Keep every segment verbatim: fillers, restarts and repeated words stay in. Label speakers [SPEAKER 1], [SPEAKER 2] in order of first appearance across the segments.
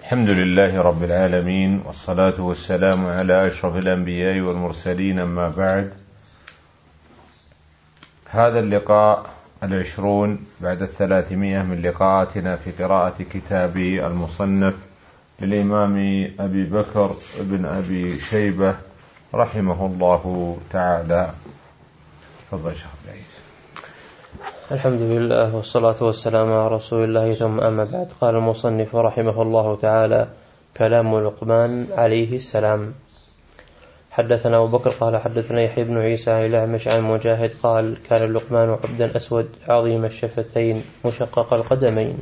[SPEAKER 1] الحمد لله رب العالمين، والصلاة والسلام على أشرف الأنبياء والمرسلين، أما بعد. هذا اللقاء العشرون بعد الثلاثمائة من لقاءاتنا في قراءة كتاب المصنف للإمام أبي بكر بن أبي شيبة رحمه الله تعالى. تفضل شيخ عبد العزيز.
[SPEAKER 2] الحمد لله والصلاة والسلام على رسول الله، ثم أما بعد. قال المصنف رحمه الله تعالى: كلام لقمان عليه السلام. حدثنا أبو بكر قال حدثنا يحيى بن عيسى عن الأعمش عن مجاهد قال: كان لقمان عبدا أسود عظيم الشفتين مشقق القدمين.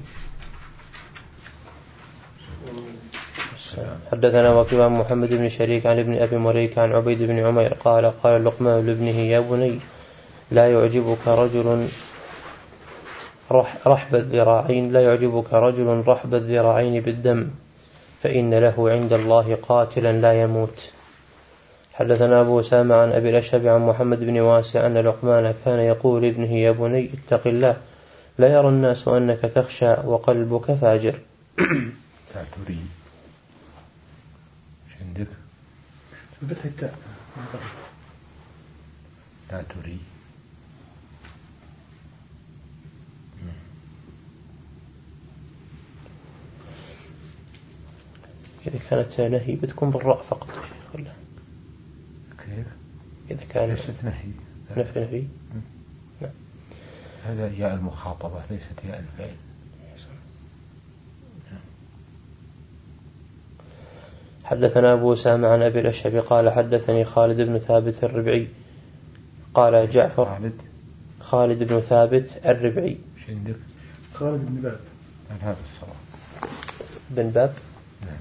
[SPEAKER 2] حدثنا وكيع محمد بن شريك عن ابن أبي مريك عن عبيد بن عمير قال: قال لقمان لابنه: يا بني، لا يعجبك رجل رحب الذراعين لا يعجبك رجل رحب الذراعين بالدم، فإن له عند الله قاتلا لا يموت. حدثنا أبو أسامة عن أبي الأشهب عن محمد بن واسع أن لقمان كان يقول لابنه: يا بني، اتق الله، لا يرى الناس أنك تخشى وقلبك فاجر.
[SPEAKER 1] فاتوري عندك
[SPEAKER 3] بفتح التاء
[SPEAKER 1] لا تري.
[SPEAKER 2] إذا كانت نهي بتكون بالراء فقط.
[SPEAKER 1] كيف؟
[SPEAKER 2] إذا كانت
[SPEAKER 1] ليست نهي.
[SPEAKER 2] نفي نهي. نعم.
[SPEAKER 1] هذا ياء المخاطبة ليست ياء الفعل.
[SPEAKER 2] حدثنا أبو أسامة عن أبي الأشهب قال حدثني خالد بن ثابت الربعي قال جعفر
[SPEAKER 1] خالد
[SPEAKER 2] خالد بن ثابت الربعي.
[SPEAKER 1] ايش عندك؟
[SPEAKER 3] خالد بن باب.
[SPEAKER 1] هذا الصراحة
[SPEAKER 2] بن باب.
[SPEAKER 1] نعم.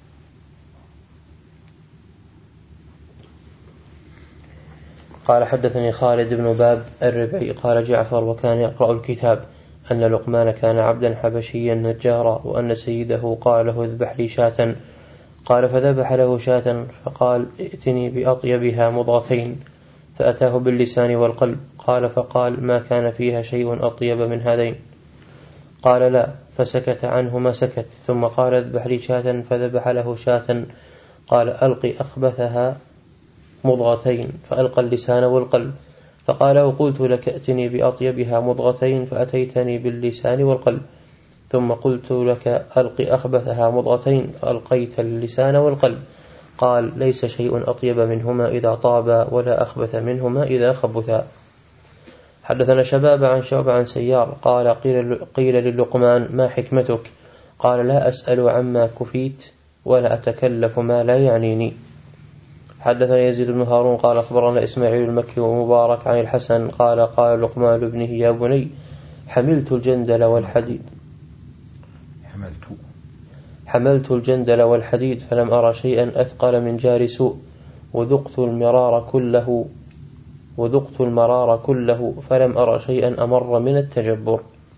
[SPEAKER 2] قال حدثني خالد بن باب الربعي قال جعفر: وكان يقرأ الكتاب أن لقمان كان عبدا حبشيا نجارا، وأن سيده قال له: اذبح لي شاة. قال فذبح له شاة، فقال: ائتني بأطيبها مضغتين، فأتاه باللسان والقلب. قال فقال: ما كان فيها شيء أطيب من هذين. قال: لا. فسكت عنه ما سكت، ثم قال: اذبح لي شاة، فذبح له شاة. قال: ألقي أخبثها مضغتين، فألقى اللسان والقلب. فقال: وقلت لك ائتني بأطيبها مضغتين، فأتيتني باللسان والقلب. ثم قلت لك ألقي أخبثها مضغتين، فألقيت اللسان والقلب. قال: ليس شيء أطيب منهما إذا طابا، ولا أخبث منهما إذا خبثا. حدثنا شباب عن شعب عن سيار قال: قيل, قيل للقمان: ما حكمتك؟ قال: لا أسأل عما كفيت، ولا أتكلف ما لا يعنيني. حدثنا يزيد بن هارون قال أخبرنا إسماعيل المكي ومبارك عن الحسن قال: قال لقمان لابنه: يا بني، حملت الجندل والحديد
[SPEAKER 1] حملت
[SPEAKER 2] حملت الجندل والحديد فلم أرى شيئا أثقل من جار سوء، وذقت المرار كله وذقت المرار كله فلم أرى شيئا أمر من التجبر.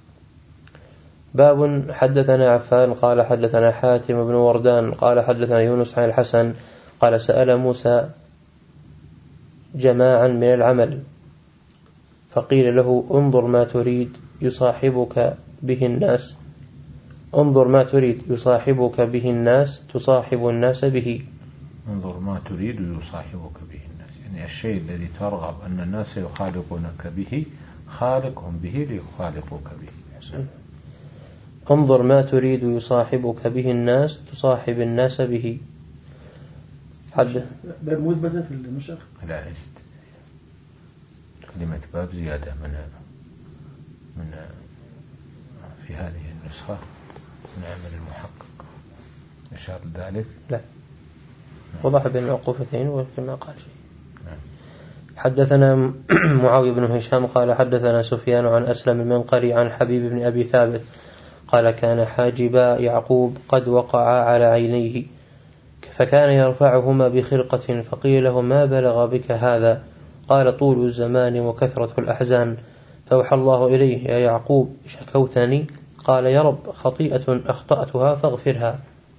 [SPEAKER 2] باب. حدثنا عفان قال حدثنا حاتم بن وردان قال حدثنا يونس عن الحسن قال: سأل موسى جماعا من العمل، فقيل له: انظر ما تريد يصاحبك به الناس انظر ما تريد يصاحبك به الناس تصاحب الناس به.
[SPEAKER 1] انظر ما تريد يصاحبك به الناس، يعني الشيء الذي ترغب أن الناس يخالقونك به خالقهم به ليخالقوك به.
[SPEAKER 2] انظر ما تريد يصاحبك به الناس تصاحب الناس به. حد
[SPEAKER 3] باب مثبتة في النسخ؟
[SPEAKER 1] لا، ليست كلمة باب زيادة من من في هذه النسخة من عمل المحقق. إشار ذلك؟
[SPEAKER 2] لا، وضح بين العقوفتين ولكن ما قال شيء. حدثنا معاوية بن هشام قال حدثنا سفيان عن أسلم المنقري عن حبيب بن أبي ثابت قال: كان حاجبا يعقوب قد وقعا على عينيه، فكان يرفعهما بخرقة، فقيل له: ما بلغ بك هذا؟ قال: طول الزمان وكثرة الأحزان. فوحى الله إليه: يا يعقوب، شكوتني؟ قال: يا رب، خطيئة أخطأتها فاغفرها.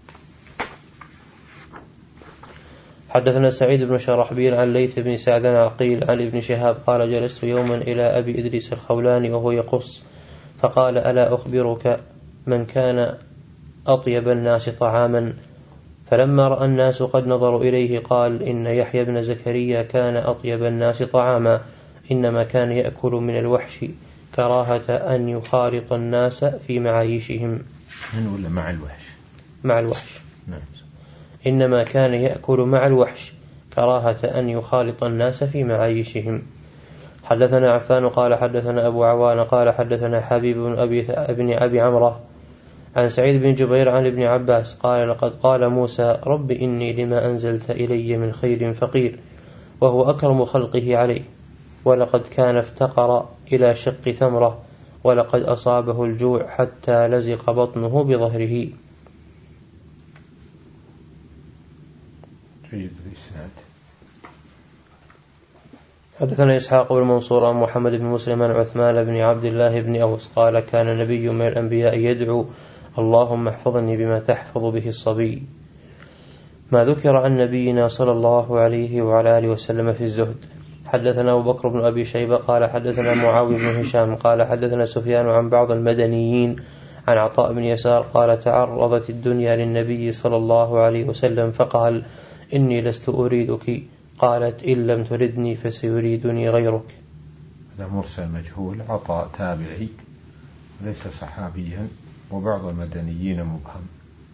[SPEAKER 2] حدثنا سعيد بن شرحبيل عن ليث بن سعد عقيل عن ابن شهاب قال: جلست يوما إلى أبي إدريس الخولاني وهو يقص، فقال: ألا أخبرك من كان أطيب الناس طعاما. فلما رأى الناس قد نظروا إليه قال إن يحيى بن زكريا كان أطيب الناس طعاما، إنما كان يأكل من الوحش كراهة أن يخالط الناس في معايشهم.
[SPEAKER 1] من ولا مع الوحش؟
[SPEAKER 2] مع الوحش.
[SPEAKER 1] نعم.
[SPEAKER 2] إنما كان يأكل مع الوحش كراهة أن يخالط الناس في معايشهم. حدثنا عفان قال حدثنا أبو عوان قال حدثنا حبيب بن أبي, بن أبي عمره عن سعيد بن جبير عن ابن عباس قال لقد قال موسى رب إني لما أنزلت إلي من خير فقير، وهو أكرم خلقه عليه، ولقد كان افتقر إلى شق تمرة، ولقد أصابه الجوع حتى لزق بطنه بظهره. حدثنا إسحاق بن منصور عن محمد بن مسلم عن عثمان بن عبد الله بن أوس قال كان نبي من الأنبياء يدعو اللهم احفظني بما تحفظ به الصبي. ما ذكر عن نبينا صلى الله عليه وعلى آله وسلم في الزهد. حدثنا أبو بكر بن أبي شيبة قال حدثنا معاوية بن هشام قال حدثنا سفيان عن بعض المدنيين عن عطاء بن يسار قال تعرضت الدنيا للنبي صلى الله عليه وسلم فقال إني لست أريدك، قالت إن لم تردني فسيريدني غيرك.
[SPEAKER 1] هذا مرسل مجهول، عطاء تابعي ليس صحابيا، وبعض المدنيين مبهم.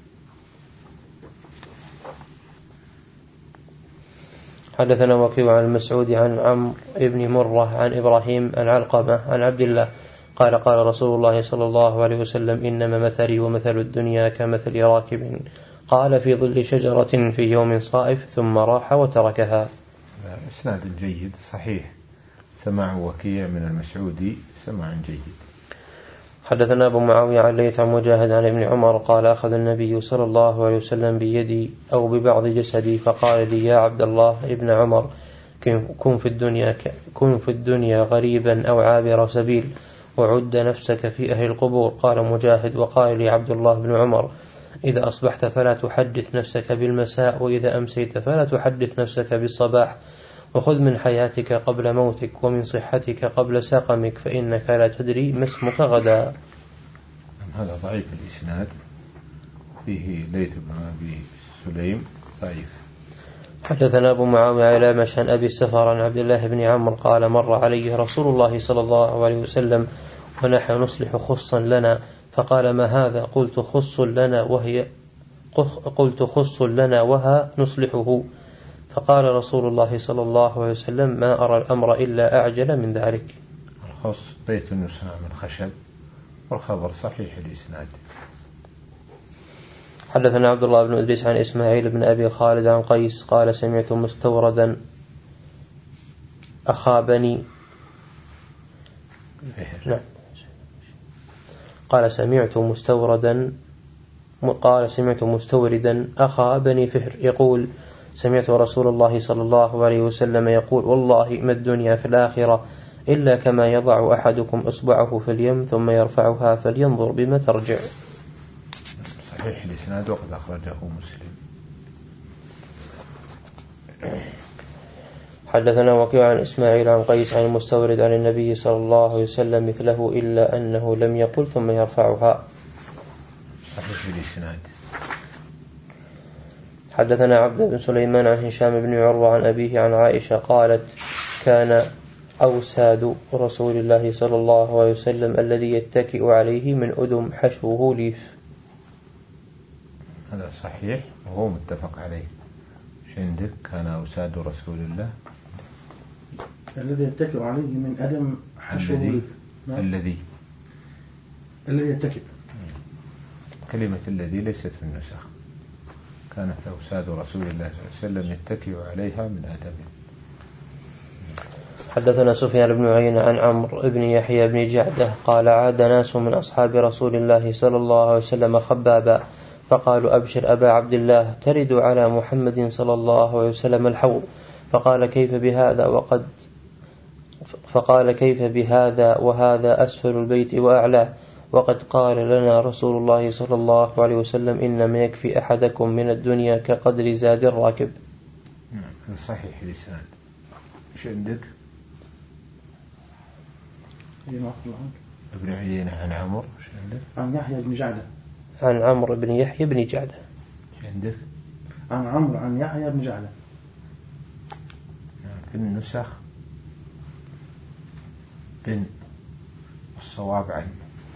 [SPEAKER 2] حدثنا وكيع عن المسعود عن عمرو بن مرة عن إبراهيم عن علقمة عن عبد الله قال قال رسول الله صلى الله عليه وسلم إنما مثلي ومثل الدنيا كمثل راكب قال في ظل شجرة في يوم صائف ثم راح وتركها.
[SPEAKER 1] إسناد جيد صحيح، سماع وكيع من المسعودي سماع جيد.
[SPEAKER 2] حدثنا أبو معاوية عن ليث عن مجاهد عن ابن عمر قال أخذ النبي صلى الله عليه وسلم بيدي أو ببعض جسدي فقال لي يا عبد الله ابن عمر كن في الدنيا كن في الدنيا غريبا أو عابر سبيل وعد نفسك في أهل القبور. قال مجاهد وقال لي عبد الله بن عمر إذا أصبحت فلا تحدث نفسك بالمساء، وإذا أمسيت فلا تحدث نفسك بالصباح، وخذ من حياتك قبل موتك ومن صحتك قبل سقمك، فإنك لا تدري ما اسمك غدا.
[SPEAKER 1] هذا ضعيف الإسناد، فيه ليث بن أبي سليم ضعيف.
[SPEAKER 2] حدثنا أبو معاوية على مشهن أبي السفر عن عبد الله بن عمرو قال مر عليه رسول الله صلى الله عليه وسلم ونحن نصلح خصا لنا فقال ما هذا؟ قلت خص لنا وهي قلت خص لنا وها نصلحه. فقال رسول الله صلى الله عليه وسلم ما أرى الأمر إلا أعجل من ذلك.
[SPEAKER 1] الخص بيت يصنع من خشب، والخبر صحيح الإسناد.
[SPEAKER 2] حدثنا عبد الله بن إدريس عن إسماعيل بن أبي خالد عن قيس قال سمعت مستوردا أخا بني نعم قال سمعت مستوردا قال سمعت مستوردا أخا بني فهر يقول سمعت رسول الله صلى الله عليه وسلم يقول والله ما الدنيا في الآخرة إلا كما يضع أحدكم إصبعه في اليم ثم يرفعها فلينظر بما ترجع.
[SPEAKER 1] صحيح الإسناد وقد أخرجه مسلم.
[SPEAKER 2] حدثنا وكيع عن إسماعيل عن قيس عن المستورد عن النبي صلى الله عليه وسلم مثله إلا أنه لم يقل ثم يرفعها.
[SPEAKER 1] صحيح الإسناد.
[SPEAKER 2] حدثنا عبد بن سليمان عن هشام بن عروة عن أبيه عن عائشة قالت كان أوساد رسول الله صلى الله عليه وسلم الذي يتكئ عليه من أدم حشوه ليف.
[SPEAKER 1] هذا صحيح وهو متفق عليه. عندك كان أوساد رسول الله
[SPEAKER 3] الذي يتكئ عليه من أدم حشوه ليف.
[SPEAKER 1] الذي
[SPEAKER 3] الذي يتكئ،
[SPEAKER 1] كلمة الذي ليست في النسخ. كانت أوساد رسول الله صلى الله عليه وسلم يتكئ عليها من أدم.
[SPEAKER 2] حدثنا سفيان بن عيينة عن عمرو بن يحيى بن جعدة قال عاد ناس من أصحاب رسول الله صلى الله عليه وسلم خبابا فقالوا أبشر أبا عبد الله ترد على محمد صلى الله عليه وسلم الحوض. فقال كيف بهذا وقد فقال كيف بهذا وهذا أسفل البيت وأعلاه وقد قال لنا رسول الله صلى الله عليه وسلم إنما يكفي أحدكم من الدنيا كقدر زاد الراكب.
[SPEAKER 1] نعم صحيح الإسناد. إيش عندك؟
[SPEAKER 3] ابن
[SPEAKER 1] عيينة عن عمرو. إيش عندك؟
[SPEAKER 3] عن يحيى بن جعدة
[SPEAKER 2] عن عمرو بن يحيى بن جعدة.
[SPEAKER 1] عندك
[SPEAKER 3] عن عمرو عن يحيى بن جعدة
[SPEAKER 1] في النسخ بن الصواب عنه.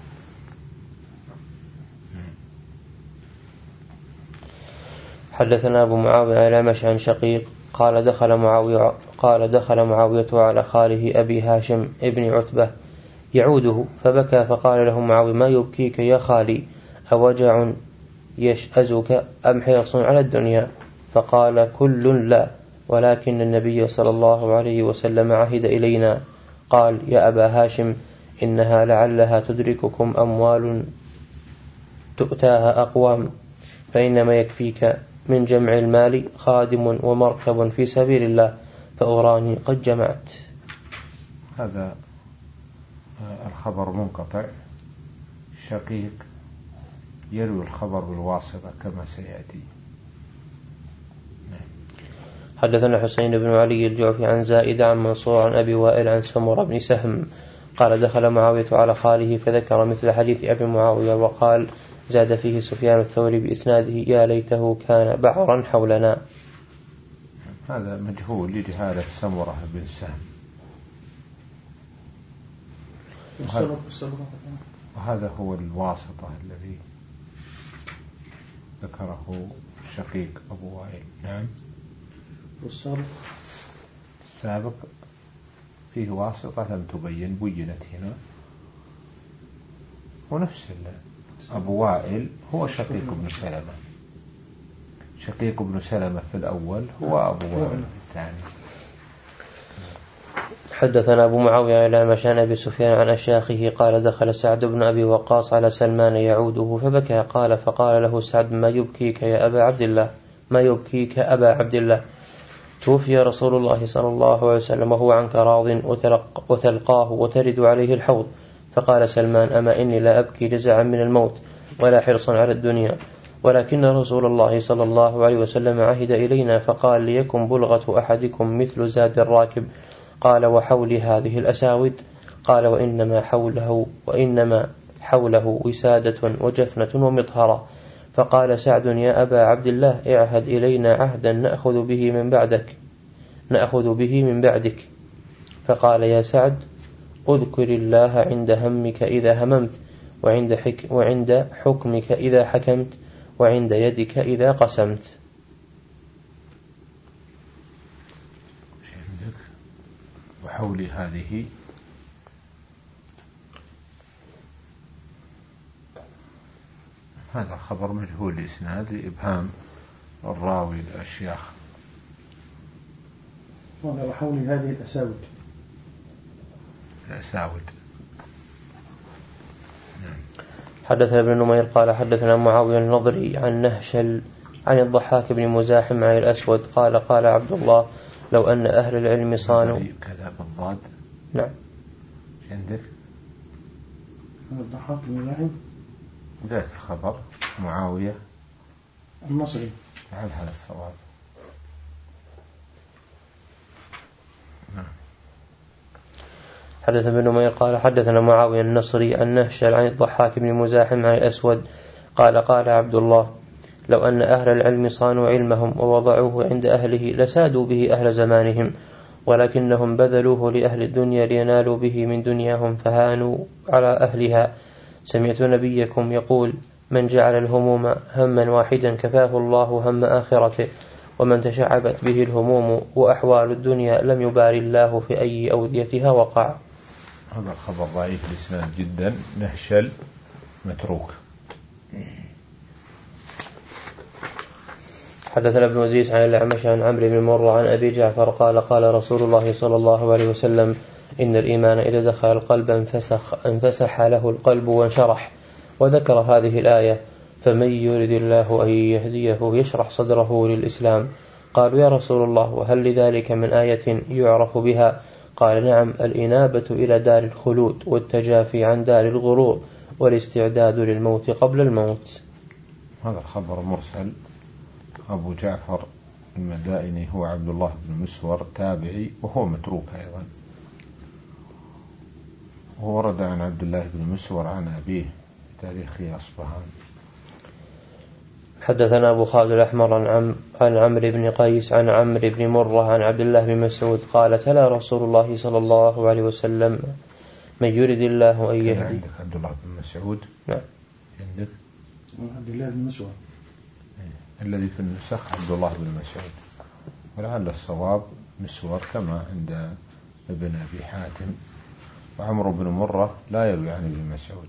[SPEAKER 2] حدثنا أبو معاوية الأعمش عن شقيق قال دخل معاوية قال دخل معاوية على خاله أبي هاشم ابن عتبة يعوده فبكى فقال له معاوية ما يبكيك يا خالي أوجع يشأزك أم حرص على الدنيا؟ فقال كل لا ولكن النبي صلى الله عليه وسلم عهد إلينا. قال يا أبا هاشم إنها لعلها تدرككم أموال تؤتاها أقوام فإنما يكفيك من جمع المال خادم ومركب في سبيل الله فأراني قد جمعت.
[SPEAKER 1] هذا الخبر منقطع. شقيق يروي الخبر بالواسطة كما سيأتي.
[SPEAKER 2] حدثنا حسين بن علي الجعفي عن زائد عن منصور عن أبي وائل عن سمرة بن سهم قال دخل معاوية على خاله فذكر مثل حديث أبي معاوية وقال زاد فيه سفيان الثوري بإسناده يا ليته كان بعرا حولنا.
[SPEAKER 1] هذا مجهول لجهالة سمرة بن سهم. وهذا, وهذا هو الواسطة الذي ذكره شقيق أبو وائل. نعم.
[SPEAKER 3] والسابق
[SPEAKER 1] السابق فيه واسطة لم تبين بينت هنا. ونفس أبو وائل هو شقيق بن سلمة. شقيق بن سلمة في الأول هو أبو وائل في الثاني.
[SPEAKER 2] حدثنا أبو معاوية الأعمش عن أبي سفيان عن أشياخه قال دخل سعد بن أبي وقاص على سلمان يعوده فبكى قال فقال له سعد ما يبكيك يا أبا عبد الله ما يبكيك أبا عبد الله توفي رسول الله صلى الله عليه وسلم وهو عنك راض وتلقاه وترد عليه الحوض. فقال سلمان أما إني لا أبكي جزعا من الموت ولا حرصا على الدنيا ولكن رسول الله صلى الله عليه وسلم عهد إلينا فقال ليكن بلغة أحدكم مثل زاد الراكب. قال وحول هذه الأساود؟ قال وإنما حوله وإنما حوله وسادة وجفنة ومطهرة. فقال سعد يا أبا عبد الله اعهد إلينا عهدا نأخذ به من بعدك نأخذ به من بعدك. فقال يا سعد اذكر الله عند همك إذا هممت وعند, حك وعند حكمك إذا حكمت وعند يدك إذا قسمت.
[SPEAKER 1] وحول هذه هذا خبر مجهول الإسناد لإبهام الراوي الأشياخ.
[SPEAKER 3] وحول هذه الأساود
[SPEAKER 1] الأساود.
[SPEAKER 2] حدثنا ابن نمير قال حدثنا معاوية النضري عن نهشل عن الضحاك بن مزاحم عن الأسود قال قال عبد الله لو أن أهل العلم صانوا
[SPEAKER 1] كذا بالضاد.
[SPEAKER 2] نعم.
[SPEAKER 1] عندك
[SPEAKER 3] الضحاك بن مزاحم
[SPEAKER 1] بداية الخبر معاوية
[SPEAKER 3] النصري.
[SPEAKER 1] هل هذا الصواب؟
[SPEAKER 2] حدث ابن نمير قال حدثنا معاوية النصري عن نهشل عن الضحاك بن مزاحم عن الأسود قال قال عبد الله لو أن أهل العلم صانوا علمهم ووضعوه عند أهله لسادوا به أهل زمانهم ولكنهم بذلوه لأهل الدنيا لينالوا به من دنياهم فهانوا على أهلها. سمعت نبيكم يقول من جعل الهموم هما واحدا كفاه الله هم آخرته ومن تشعبت به الهموم وأحوال الدنيا لم يبال الله في أي أوديتها وقع.
[SPEAKER 1] هذا الخبر ضعيف الإسناد جدا. نهشل متروك.
[SPEAKER 2] حدثنا ابن إدريس عن الأعمش عن عمرو بن مرة عن أبي جعفر قال قال رسول الله صلى الله عليه وسلم إن الإيمان إذا دخل القلب انفسخ, انفسح له القلب وانشرح. وذكر هذه الآية فمن يرد الله أن يهديه يشرح صدره للإسلام. قالوا يا رسول الله وهل لذلك من آية يعرف بها؟ قال نعم الإنابة إلى دار الخلود والتجافي عن دار الغرور والاستعداد للموت قبل الموت.
[SPEAKER 1] هذا الخبر مرسل. أبو جعفر المدائني هو عبد الله بن مسور تابعي وهو متروك أيضا. وورد عن عبد الله بن مسور عن أبيه في تاريخ أصبهان.
[SPEAKER 2] حدثنا أبو خالد الأحمر عن, عم عن عمرو بن قيس عن عمرو بن مرة عن عبد الله بن مسعود قال تلا رسول الله صلى الله عليه وسلم من يرد الله أن يهدي.
[SPEAKER 1] عندك عبد الله بن مسعود؟
[SPEAKER 2] نعم
[SPEAKER 3] عندك عبد الله بن مسعود
[SPEAKER 1] الذي في النسخ عبد الله بن مسعود، ولعل الصواب مسور كما عند ابن أبي حاتم. وعمرو بن مرة لا يروي عن ابن مسعود.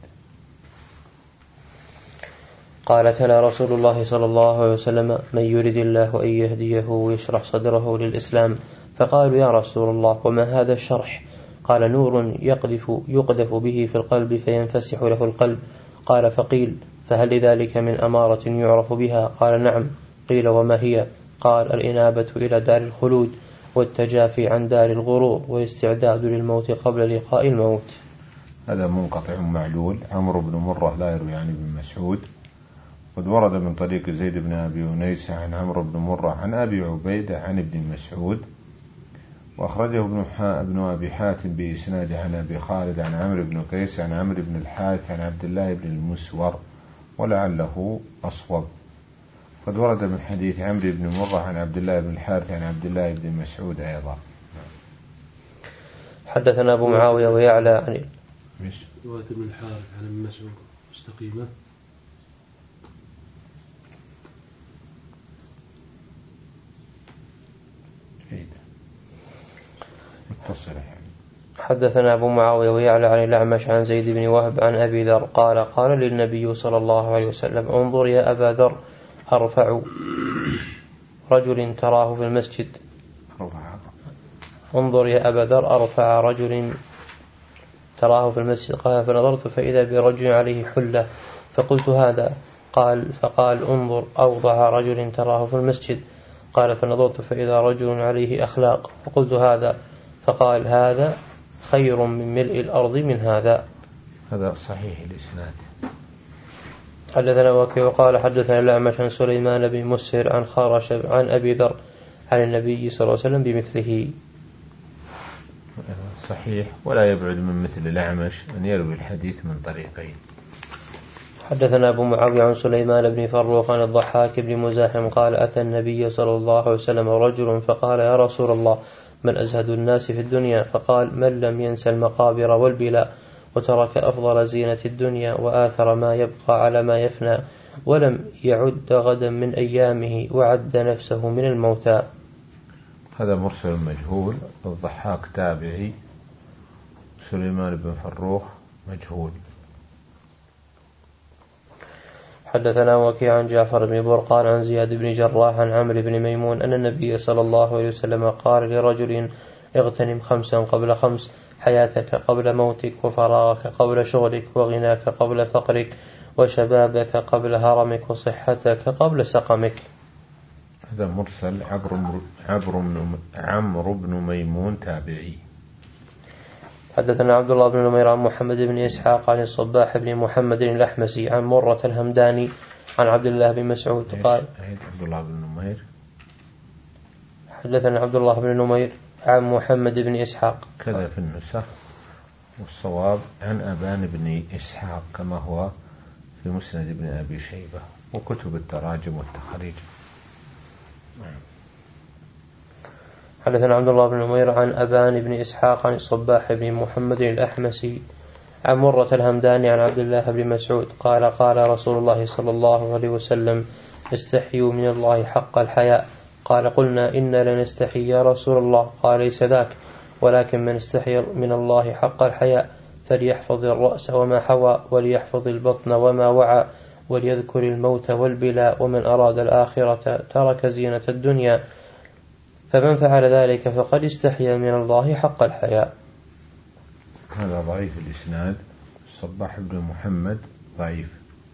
[SPEAKER 2] قال تلا رسول الله صلى الله عليه وسلم من يرد الله أن يهديه ويشرح صدره للإسلام. فقالوا يا رسول الله وما هذا الشرح؟ قال نور يقذف, يقذف به في القلب فينفسح له القلب. قال فقيل فهل لذلك من أمارة يعرف بها؟ قال نعم. قيل وما هي؟ قال الإنابة إلى دار الخلود والتجافي عن دار الغرور والاستعداد للموت قبل لقاء الموت.
[SPEAKER 1] هذا منقطع معلول. عمرو بن مرة لا يروي عن ابن مسعود. قد ورد من طريق زيد بن أبي أنيس عن عمرو بن مرة عن أبي عبيدة عن ابن مسعود، وأخرجه ابن, ابن أبي حاتم بإسناده عن أبي خالد عن عمرو بن قيس عن عمرو بن الحارث عن عبد الله بن المسور، ولعله أصوب. قد ورد من حديث عمرو بن مرة عن عبد الله بن الحارث عن عبد الله بن مسعود أيضا.
[SPEAKER 2] حدثنا أبو معاوية ويعلى عن
[SPEAKER 4] رواية ابن الحارث عن ابن مسعود مستقيمة.
[SPEAKER 2] حدثنا أبو معاوية ويعلى عن الأعمش عن زيد بن وهب عن أبي ذر قال قال للنبي صلى الله عليه وسلم انظر يا أبا ذر أرفع رجل تراه في المسجد انظر يا أبا ذر أرفع رجل تراه في المسجد. قال فنظرت فإذا برجل عليه حلة فقلت هذا. قال فقال انظر أوضع رجل تراه في المسجد. قال فنظرت فإذا رجل عليه أخلاق فقلت هذا. فقال هذا خير من ملء الأرض من هذا.
[SPEAKER 1] هذا صحيح الإسناد.
[SPEAKER 2] حدثنا وكيع قال حدثنا الأعمش عن سليمان بن مسهر عن خارش عن أبي ذر عن النبي صلى الله عليه وسلم بمثله.
[SPEAKER 1] صحيح، ولا يبعد من مثل الأعمش أن يروي الحديث من طريقين.
[SPEAKER 2] حدثنا أبو معاوية عن سليمان بن فروخ عن الضحاك بن مزاحم قال أتى النبي صلى الله عليه وسلم رجل فقال يا رسول الله من أزهد الناس في الدنيا؟ فقال من لم ينس المقابر والبلاء وترك أفضل زينة الدنيا وآثر ما يبقى على ما يفنى ولم يعد غدا من أيامه وعد نفسه من الموتى.
[SPEAKER 1] هذا مرسل مجهول. الضحاك تابعي، سليمان بن فروخ مجهول.
[SPEAKER 2] حدثنا وكيع عن جعفر بن برقان عن زياد بن جراح عن عمرو بن ميمون أن النبي صلى الله عليه وسلم قال لرجل اغتنم خمسا قبل خمس حياتك قبل موتك وفراغك قبل شغلك وغناك قبل فقرك وشبابك قبل هرمك وصحتك قبل سقمك.
[SPEAKER 1] هذا مرسل. عمرو بن ميمون تابعي.
[SPEAKER 2] حدثنا عبد الله بن نمير عن محمد بن إسحاق عن الصباح بن محمد الأحمسي عن مرة الهمداني عن عبد الله بن مسعود قال
[SPEAKER 1] عبد الله بن نمير.
[SPEAKER 2] حدثنا عبد الله بن نمير عن محمد بن إسحاق
[SPEAKER 1] كذا في النسخ، والصواب عن أبان بن إسحاق كما هو في مسند ابن أبي شيبة وكتب التراجم والتخريج.
[SPEAKER 2] حدثنا عبد الله بن نمير عن أبان بن إسحاق عن الصباح بن محمد الأحمسي عن مرة الهمداني عن عبد الله بن مسعود قال قال رسول الله صلى الله عليه وسلم استحيوا من الله حق الحياء. قال قلنا إنا لنستحي يا رسول الله. قال ليس ذاك، ولكن من استحي من الله حق الحياء فليحفظ الرأس وما حوى وليحفظ البطن وما وعى وليذكر الموت والبلاء ومن أراد الآخرة ترك زينة الدنيا فمن فعل ذلك فقد استحيا من الله حق الحياء.
[SPEAKER 1] هذا ضعيف الإسناد. الصباح بن محمد ضعيف.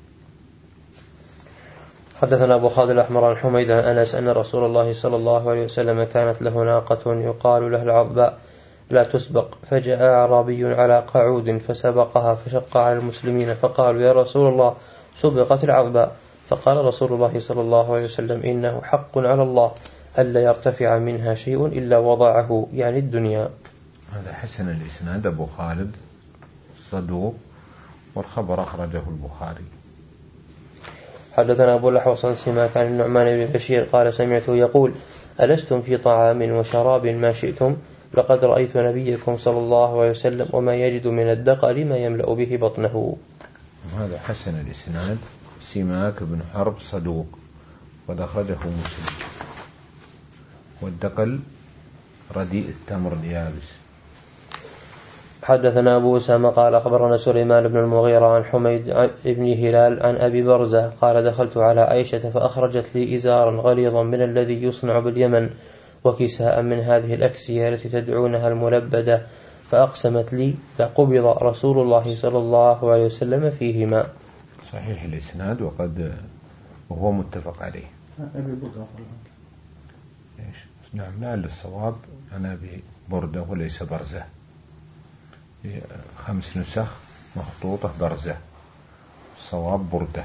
[SPEAKER 2] حدثنا أبو خالد الأحمر عن حميد عن أنس أن رسول الله صلى الله عليه وسلم كانت له ناقة يقال له العضباء لا تسبق، فجاء أعرابي على قعود فسبقها فشق على المسلمين فقالوا يا رسول الله سبقت العضباء. فقال رسول الله صلى الله عليه وسلم إنه حق على الله ألا يرتفع منها شيء إلا وضعه، يعني الدنيا.
[SPEAKER 1] هذا حسن الإسناد. أبو خالد صدوق والخبر أخرجه البخاري.
[SPEAKER 2] حدثنا أبو الأحوص عن سماك عن النعمان بن بشير قال سمعته يقول ألستم في طعام وشراب ما شئتم لقد رأيت نبيكم صلى الله عليه وسلم وما يجد من الدقل ما يملأ به بطنه.
[SPEAKER 1] هذا حسن الإسناد. سماك بن حرب صدوق وقد أخرجه مسلم. والدقل رديء التمر اليابس.
[SPEAKER 2] حدثنا أبو أسامة قال أخبرنا سليمان بن المغيرة عن حميد بن هلال عن أبي برزة قال دخلت على عائشة فأخرجت لي إزارا غليظا من الذي يصنع باليمن وكساء من هذه الأكسية التي تدعونها الملبدة فأقسمت لي لقبض رسول الله صلى الله عليه وسلم فيهما.
[SPEAKER 1] صحيح الإسناد وقد وهو متفق عليه.
[SPEAKER 3] أبي بردة.
[SPEAKER 1] نعم لعل الصواب عن أبي بردة وليس برزة. خمس نسخ مخطوطة برزة، الصواب بردة.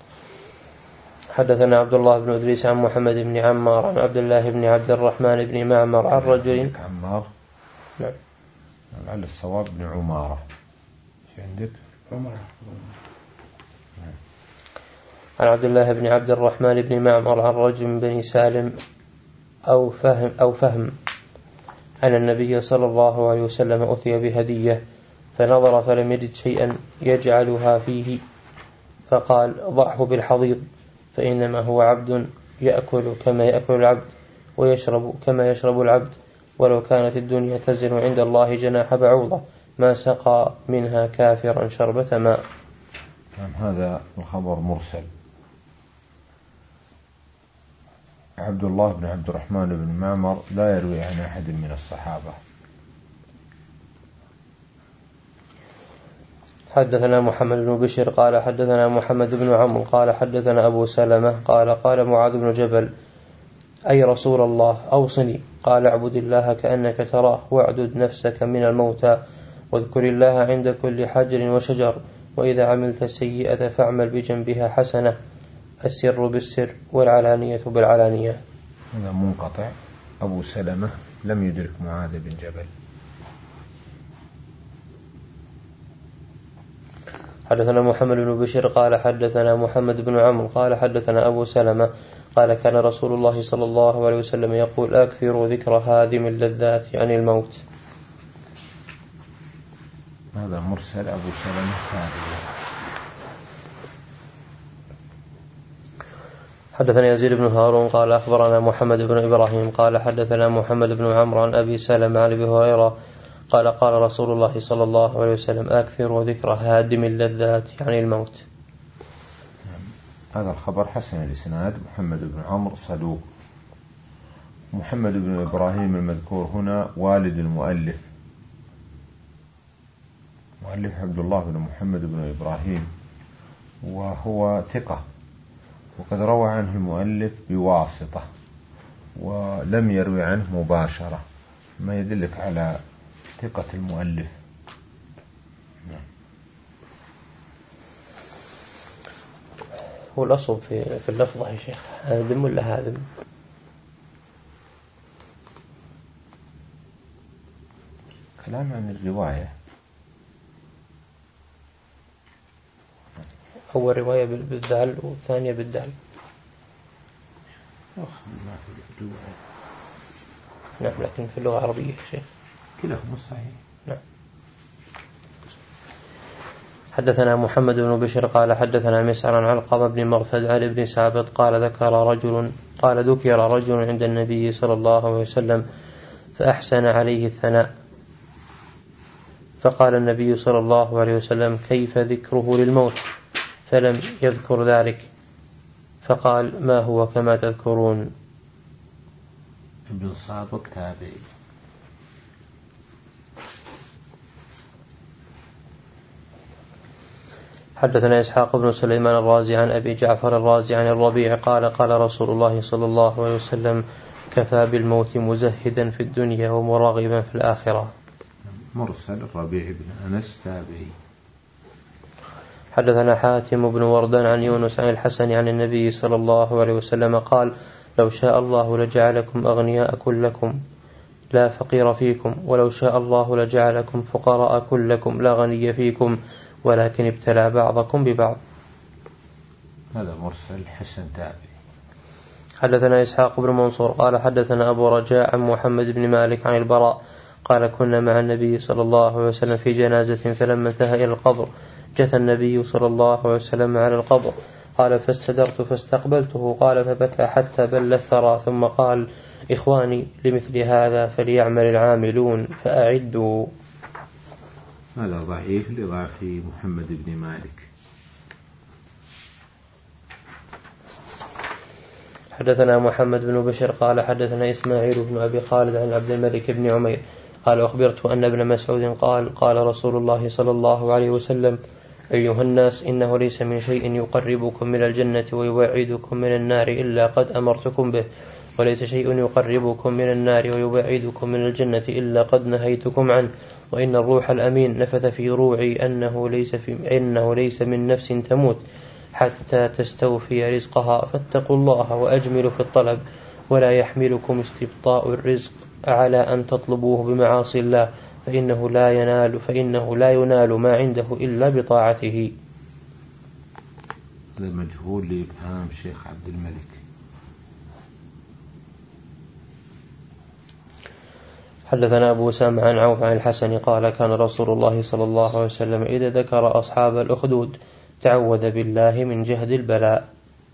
[SPEAKER 2] حدثنا عبد الله بن أدريس عن محمد بن عمار عن عبد الله بن عبد الرحمن بن معمر عن رجل
[SPEAKER 1] عمار.
[SPEAKER 2] نعم
[SPEAKER 1] لعل الصواب بن عمارة. شو عندك؟
[SPEAKER 3] عمارة.
[SPEAKER 2] عن عبد الله بن عبد الرحمن بن معمر عن رجل من بني سالم أو فهم أو فهم أن النبي صلى الله عليه وسلم أتي بهدية فنظر فلم يجد شيئا يجعلها فيه فقال ضعه بالحضيض فإنما هو عبد يأكل كما يأكل العبد ويشرب كما يشرب العبد ولو كانت الدنيا تزن عند الله جناح بعوضة ما سقى منها كافرا شربة ماء.
[SPEAKER 1] هذا الخبر مرسل. عبد الله بن عبد الرحمن بن معمر لا يروي عن أحد من الصحابة.
[SPEAKER 2] حدثنا محمد بن بشير قال حدثنا محمد بن عمرو قال حدثنا أبو سلمة قال قال معاذ بن جبل أي رسول الله أوصني قال اعبد الله كأنك تراه واعدد نفسك من الموتى واذكر الله عند كل حجر وشجر وإذا عملت السيئة فاعمل بجنبها حسنة السر بالسر والعلانية بالعلانية.
[SPEAKER 1] هذا منقطع. أبو سلمة لم يدرك معاذ بن جبل.
[SPEAKER 2] حدثنا محمد بن بشير قال حدثنا محمد بن عمرو قال حدثنا أبو سلمة قال كان رسول الله صلى الله عليه وسلم يقول أكثروا ذكر هادم اللذات يعني الموت.
[SPEAKER 1] هذا مرسل. أبو سلمة ثاني.
[SPEAKER 2] حدثنا يزيد بن هارون قال أخبرنا محمد بن إبراهيم قال حدثنا محمد بن عمرو عن أبي سلمة عن أبي هريرة قال قال رسول الله صلى الله عليه وسلم أكثر ذكر هادم اللذات يعني الموت.
[SPEAKER 1] هذا الخبر حسن الإسناد. محمد بن عمرو صدوق. محمد بن إبراهيم المذكور هنا والد المؤلف، مؤلف عبد الله بن محمد بن إبراهيم، وهو ثقة، وقد روى عنه المؤلف بواسطة ولم يروي عنه مباشرة، ما يدلك على ثقة المؤلف.
[SPEAKER 2] هو الأصل في في اللفظة يا شيخ هادم ولا هادم؟
[SPEAKER 1] كلام عن الرواية.
[SPEAKER 2] أول رواية بالدال والثانية بالدال. نعم لكن في اللغة العربية يا شيخ
[SPEAKER 1] كلاهما صحيح.
[SPEAKER 2] نعم. حدثنا محمد بن بشر قال حدثنا مسعر عن علقمة بن مرثد عن ابن سابط قال ذكر رجل قال ذكر رجل عند النبي صلى الله عليه وسلم فأحسن عليه الثناء، فقال النبي صلى الله عليه وسلم كيف ذكره للموت؟ فلم يذكر ذلك، فقال ما هو كما تذكرون.
[SPEAKER 1] ابن سابط تابعي.
[SPEAKER 2] حدثنا إسحاق بن سليمان الرازي عن أبي جعفر الرازي عن الربيع قال قال رسول الله صلى الله عليه وسلم كفى بالموت مزهدا في الدنيا ومراغبا في الآخرة.
[SPEAKER 1] مرسل. الربيع بن أنس تابعي.
[SPEAKER 2] حدثنا حاتم بن وردان عن يونس عن الحسن عن النبي صلى الله عليه وسلم قال لو شاء الله لجعلكم أغنياء كلكم لا فقير فيكم، ولو شاء الله لجعلكم فقراء كلكم لا غني فيكم، ولكن ابتلى بعضكم ببعض.
[SPEAKER 1] هذا مرسل حسن تابعي.
[SPEAKER 2] حدثنا إسحاق بن منصور قال حدثنا أبو رجاء عن محمد بن مالك عن البراء قال كنا مع النبي صلى الله عليه وسلم في جنازة فلما انتهى إلى القبر جثى النبي صلى الله عليه وسلم على القبر قال فاستدرت فاستقبلته قال فبكى حتى بل الثرى ثم قال إخواني لمثل هذا فليعمل العاملون فأعدوا.
[SPEAKER 1] هذا ضعيف لضعف محمد بن مالك.
[SPEAKER 2] حدثنا محمد بن بشر قال حدثنا إسماعيل بن أبي خالد عن عبد الملك بن عمير قال أخبرت أن ابن مسعود قال قال رسول الله صلى الله عليه وسلم أيها الناس إنه ليس من شيء يقربكم من الجنة ويبعدكم من النار إلا قد أمرتكم به وليس شيء يقربكم من النار ويبعدكم من الجنة إلا قد نهيتكم عنه وإن الروح الأمين نفث في روعي أنه ليس, في إنه ليس من نفس تموت حتى تستوفي رزقها فاتقوا الله وأجملوا في الطلب ولا يحملكم استبطاء الرزق على أن تطلبوه بمعاصي الله فإنه لا ينال فإنه لا ينال ما عنده إلا بطاعته.
[SPEAKER 1] هذا مجهول لإبهام شيخ عبد الملك.
[SPEAKER 2] حدثنا أبو أسامة عن عوف عن الحسن قال كان رسول الله صلى الله عليه وسلم إذا ذكر أصحاب الأخدود تعوذ بالله من جهد البلاء.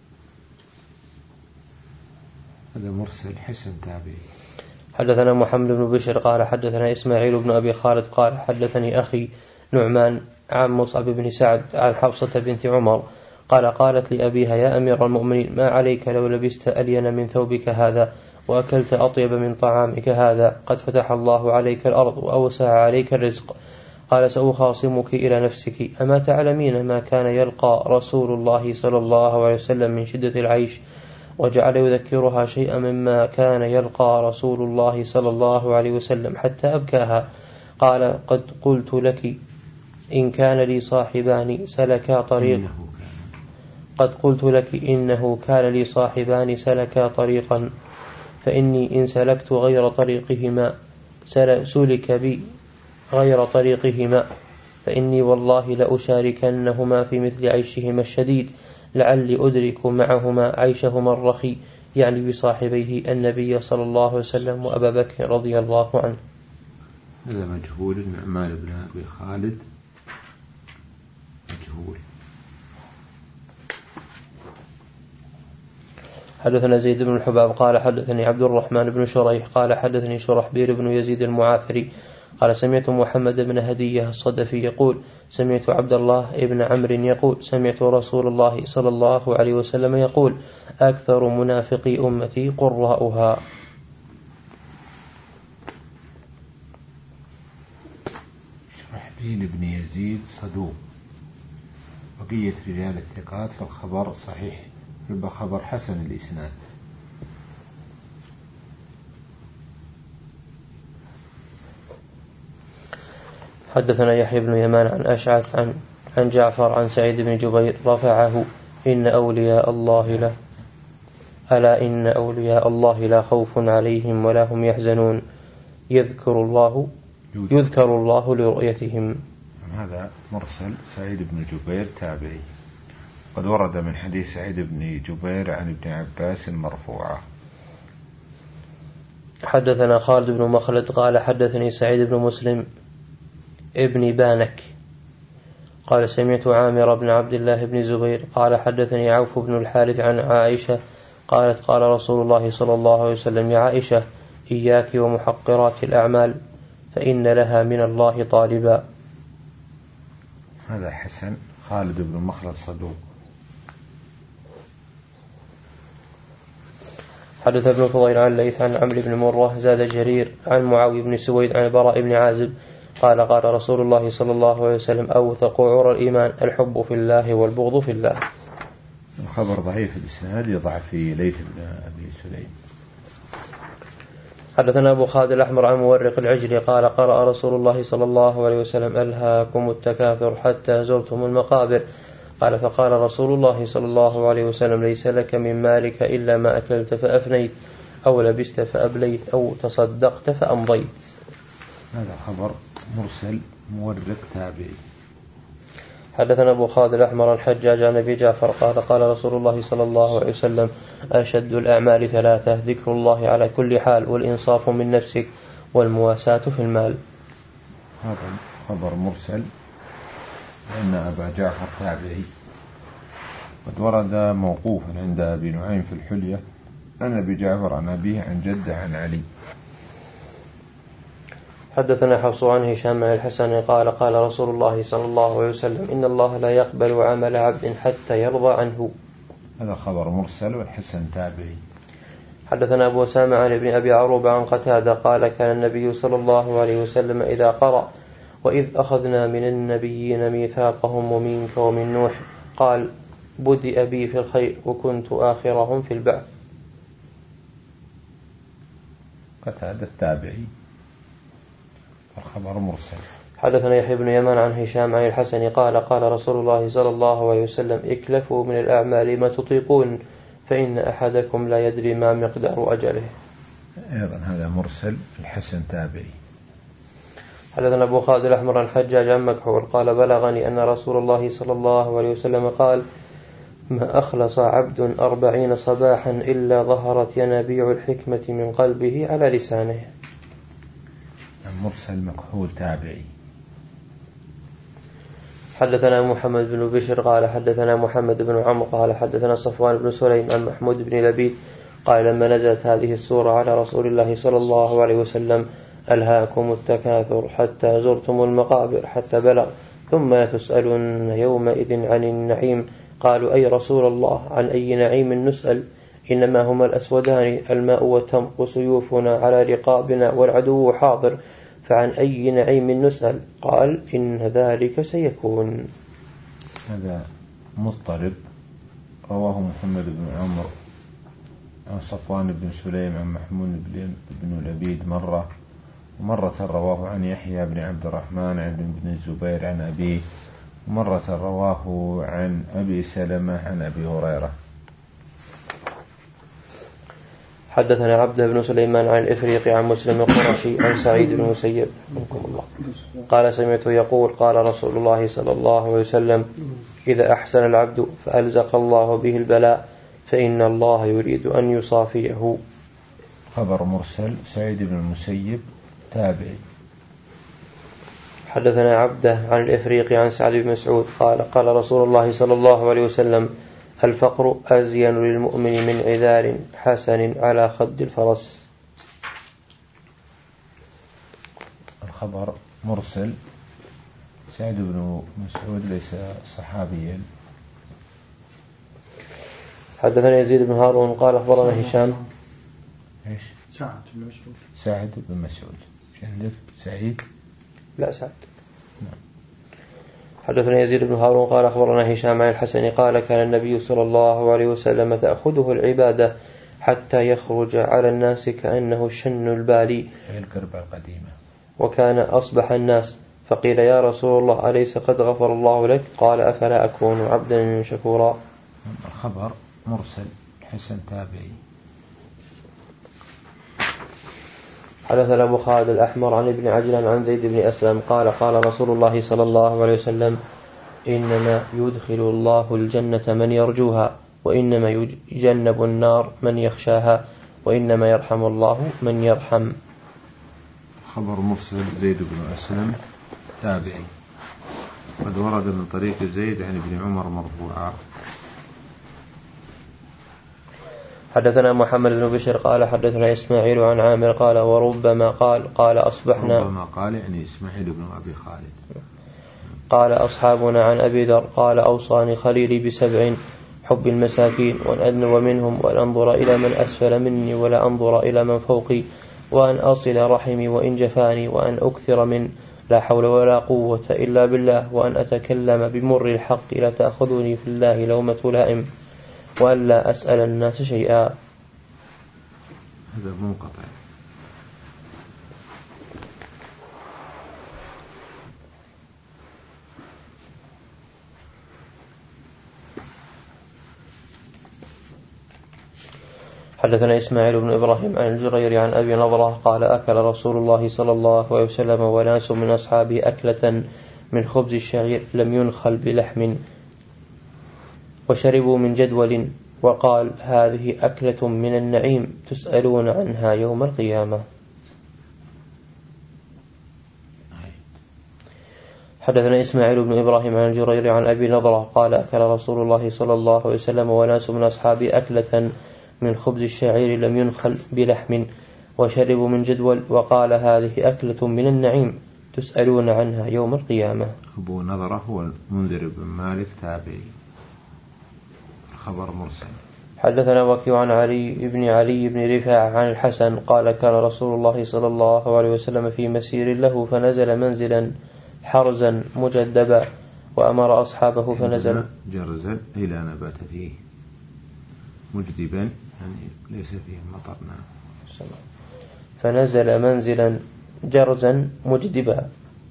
[SPEAKER 1] هذا مرسل حسن تابعي.
[SPEAKER 2] حدثنا محمد بن بشر قال حدثنا إسماعيل بن أبي خالد قال حدثني أخي نعمان عن مصعب بن سعد عن حفصة بنت عمر قال قالت لأبيها يا أمير المؤمنين ما عليك لو لبست ألين من ثوبك هذا وأكلت أطيب من طعامك هذا قد فتح الله عليك الأرض وأوسع عليك الرزق. قال سأخاصمك إلى نفسك أما تعلمين ما كان يلقى رسول الله صلى الله عليه وسلم من شدة العيش وجعل يذكرها شيئا مما كان يلقى رسول الله صلى الله عليه وسلم حتى أبكاها. قال قد قلت لك إن كان لي صاحبان سلكا طريق قد قلت لك إنه كان لي صاحبان سلكا طريقا فإني إن سلكت غير طريقهما سلك بي غير طريقهما فإني والله لأشاركنهما في مثل عيشهما الشديد لعلي أدرك معهما عيشهما الرخي يعني بصاحبيه النبي صلى الله عليه وسلم وأبا بكر رضي الله عنه.
[SPEAKER 1] هذا مجهول النعمان بن أبي خالد مجهول.
[SPEAKER 2] حدثنا زيد بن الحباب قال حدثني عبد الرحمن بن شريح قال حدثني شرحبيل بن يزيد المعافري قال سمعت محمد بن هدية الصدفي يقول سمعت عبد الله بن عمرو يقول سمعت رسول الله صلى الله عليه وسلم يقول أكثر منافقي أمتي قراؤها.
[SPEAKER 1] شرحبيل بن يزيد صدوق بقية رجال الثقات فالخبر صحيح يبقى خبر حسن الإسناد.
[SPEAKER 2] حدثنا يحيى بن يمان عن أشعث عن, عن جعفر عن سعيد بن جبير رفعه إن أولياء الله لا ألا إن أولياء الله لا خوف عليهم ولا هم يحزنون يذكر الله يذكر الله لرؤيتهم.
[SPEAKER 1] هذا مرسل سعيد بن جبير تابعي قد ورد من حديث سعيد بن جبير عن ابن عباس مرفوعة.
[SPEAKER 2] حدثنا خالد بن مخلد قال حدثني سعيد بن مسلم ابن بانك قال سمعت عامر بن عبد الله بن زبير قال حدثني عوف بن الحارث عن عائشة قالت قال رسول الله صلى الله عليه وسلم يا عائشة إياك ومحقرات الأعمال فإن لها من الله طالبا.
[SPEAKER 1] هذا حسن. خالد بن مخلد صدوق.
[SPEAKER 2] حدث ابن فضيل عن ليث عن عمرو بن مرة زاد جرير عن معاوية بن سويد عن البراء بن عازب قال قال رسول الله صلى الله عليه وسلم أوثق عرى الإيمان الحب في الله والبغض في الله.
[SPEAKER 1] الخبر ضعيف الإسناد يضعف في ليث بن أبي سليم.
[SPEAKER 2] حدثنا أبو خالد الأحمر عن مورق العجلي قال قرأ رسول الله صلى الله عليه وسلم ألهاكم التكاثر حتى زرتم المقابر قال فقال رسول الله صلى الله عليه وسلم ليس لك من مالك إلا ما أكلت فأفنيت أو لبست فأبليت أو تصدقت فأمضيت.
[SPEAKER 1] هذا خبر مرسل مورق تابعي.
[SPEAKER 2] حدثنا أبو خالد الأحمر الحجاج عن أبي جعفر قال قال رسول الله صلى الله عليه وسلم أشد الأعمال ثلاثة: ذكر الله على كل حال، والإنصاف من نفسك، والمواساة في المال.
[SPEAKER 1] هذا خبر مرسل لأن أبا جعفر تابعي، قد ورد موقوفا عند أبي نعيم في الحلية عن أبي جعفر عن أبيه عن جده عن علي.
[SPEAKER 2] حدثنا حفص عن هشام عن الحسن قال قال رسول الله صلى الله عليه وسلم إن الله لا يقبل عمل عبد حتى يرضى عنه.
[SPEAKER 1] هذا خبر مرسل والحسن تابعي.
[SPEAKER 2] حدثنا أبو أسامة عن ابن أبي عروبة عن قتادة قال كان النبي صلى الله عليه وسلم إذا قرأ وإذ أخذنا من النبيين ميثاقهم ومنك ومن نوح قال بدأ بي في الخير وكنت آخرهم في البعث.
[SPEAKER 1] قتادة التابعي، الخبر مرسل.
[SPEAKER 2] حدثنا يحيى بن يمان عن هشام عن الحسن قال قال رسول الله صلى الله عليه وسلم اكلفوا من الأعمال ما تطيقون فإن أحدكم لا يدري ما مقدار أجله.
[SPEAKER 1] أيضا هذا مرسل، الحسن تابعي.
[SPEAKER 2] حدثنا أبو خالد الأحمر عن الحجاج عن مكحول قال بلغني أن رسول الله صلى الله عليه وسلم قال ما أخلص عبد أربعين صباحا إلا ظهرت ينابيع الحكمة من قلبه على لسانه.
[SPEAKER 1] مرسل مكحول تابعي.
[SPEAKER 2] حدثنا محمد بن بشر قال حدثنا محمد بن عمرو قال حدثنا صفوان بن سليم عن محمود بن لبيد قال لما نزلت هذه السورة على رسول الله صلى الله عليه وسلم ألهاكم التكاثر حتى زرتم المقابر حتى بلغ ثم تسألون يومئذ عن النعيم قالوا أي رسول الله عن أي نعيم نسأل إنما هما الأسودان الماء والتمر وسيوفنا على رقابنا والعدو حاضر فعن أي نعيم نسأل قال إن ذلك سيكون.
[SPEAKER 1] هذا مضطرب، رواه محمد بن عمرو عن صفوان بن سليم عن محمود بن لبيد مرة، ومرة رواه عن يحيى بن عبد الرحمن عن بن الزبير عن أبيه، ومرة رواه عن أبي سلمة عن أبي هريرة.
[SPEAKER 2] حدثنا عبد بن سليمان عن الإفريقي عن مسلم القرشي عن سعيد بن المسيب قال سمعت يقول قال رسول الله صلى الله عليه وسلم إذا أحسن العبد فألزق الله به البلاء فإن الله يريد أن يصافيه.
[SPEAKER 1] خبر مرسل، سعيد بن المسيب تابعي.
[SPEAKER 2] حدثنا عبده عن الإفريقي عن سعد بن مسعود قال قال رسول الله صلى الله عليه وسلم الفقر أزين للمؤمن من عذار حسن على خد الفرس.
[SPEAKER 1] الخبر مرسل، سعد بن مسعود ليس صحابيا.
[SPEAKER 2] حدثنا يزيد بن هارون قال أخبرنا هشام
[SPEAKER 1] إيش؟
[SPEAKER 3] سعد بن مسعود.
[SPEAKER 1] سعد بن مسعود. عندك سعيد؟
[SPEAKER 2] لا سعد. حدثنا يزيد بن هارون قال أخبرنا هشام عن الحسن قال كان النبي صلى الله عليه وسلم تأخذه العبادة حتى يخرج على الناس كأنه الشن البالي
[SPEAKER 1] القربة القديمة،
[SPEAKER 2] وكان أصبح الناس فقيل يا رسول الله أليس قد غفر الله لك قال أفلا أكون عبدا شكورا.
[SPEAKER 1] الخبر مرسل، حسن تابعي.
[SPEAKER 2] حدثنا أبو خالد الأحمر عن ابن عجلان عن زيد بن أسلم قال قال رسول الله صلى الله عليه وسلم إنما يدخل الله الجنة من يرجوها وإنما يجنب النار من يخشاها وإنما يرحم الله من يرحم.
[SPEAKER 1] خبر مرسل، زيد بن أسلم تابعي، قد ورد من طريق زيد عن ابن عمر مرفوعا.
[SPEAKER 2] حدثنا محمد بن بشر قال حدثنا إسماعيل عن عامر قال وربما قال قال أصبحنا
[SPEAKER 1] ربما قال يعني إسماعيل بن أبي خالد
[SPEAKER 2] قال أصحابنا عن أبي ذر قال أوصاني خليلي بسبع: حب المساكين وأن أدنو منهم وأن أنظر إلى من أسفل مني ولا أنظر إلى من فوقي وأن أصل رحمي وإن جفاني وأن أكثر من لا حول ولا قوة إلا بالله وأن أتكلم بمر الحق لا تأخذني في الله لومة لائم وأن لا أسأل الناس شيئا.
[SPEAKER 1] هذا منقطع.
[SPEAKER 2] حدثنا إسماعيل بن إبراهيم عن الجرير عن أبي نضرة قال أكل رسول الله صلى الله عليه وسلم وناس من أصحابه أكلة من خبز الشعير لم ينخل بلحم، وشربوا من جدول، وقال هذه أكلة من النعيم تسألون عنها يوم القيامة. حدثنا إسماعيل بن إبراهيم عن الجرير عن أبي نضرة قال أكل رسول الله صلى الله عليه وسلم وناس من أصحابه أكلة من خبز الشعير لم ينخل بلحم، وشربوا من جدول، وقال هذه أكلة من النعيم تسألون عنها يوم القيامة.
[SPEAKER 1] أبو نضرة هو المنذر بن مالك تابعي، خبر مرسل.
[SPEAKER 2] حدثنا وكيع عن علي بن علي بن رفاعة عن الحسن قال كان رسول الله صلى الله عليه وسلم في مسير له فنزل منزلا حرزا مجدبا وأمر أصحابه فنزل
[SPEAKER 1] جرزا إلى نبات فيه مجدبا يعني ليس فيه مطر. نعم.
[SPEAKER 2] فنزل منزلا جرزا مجدبا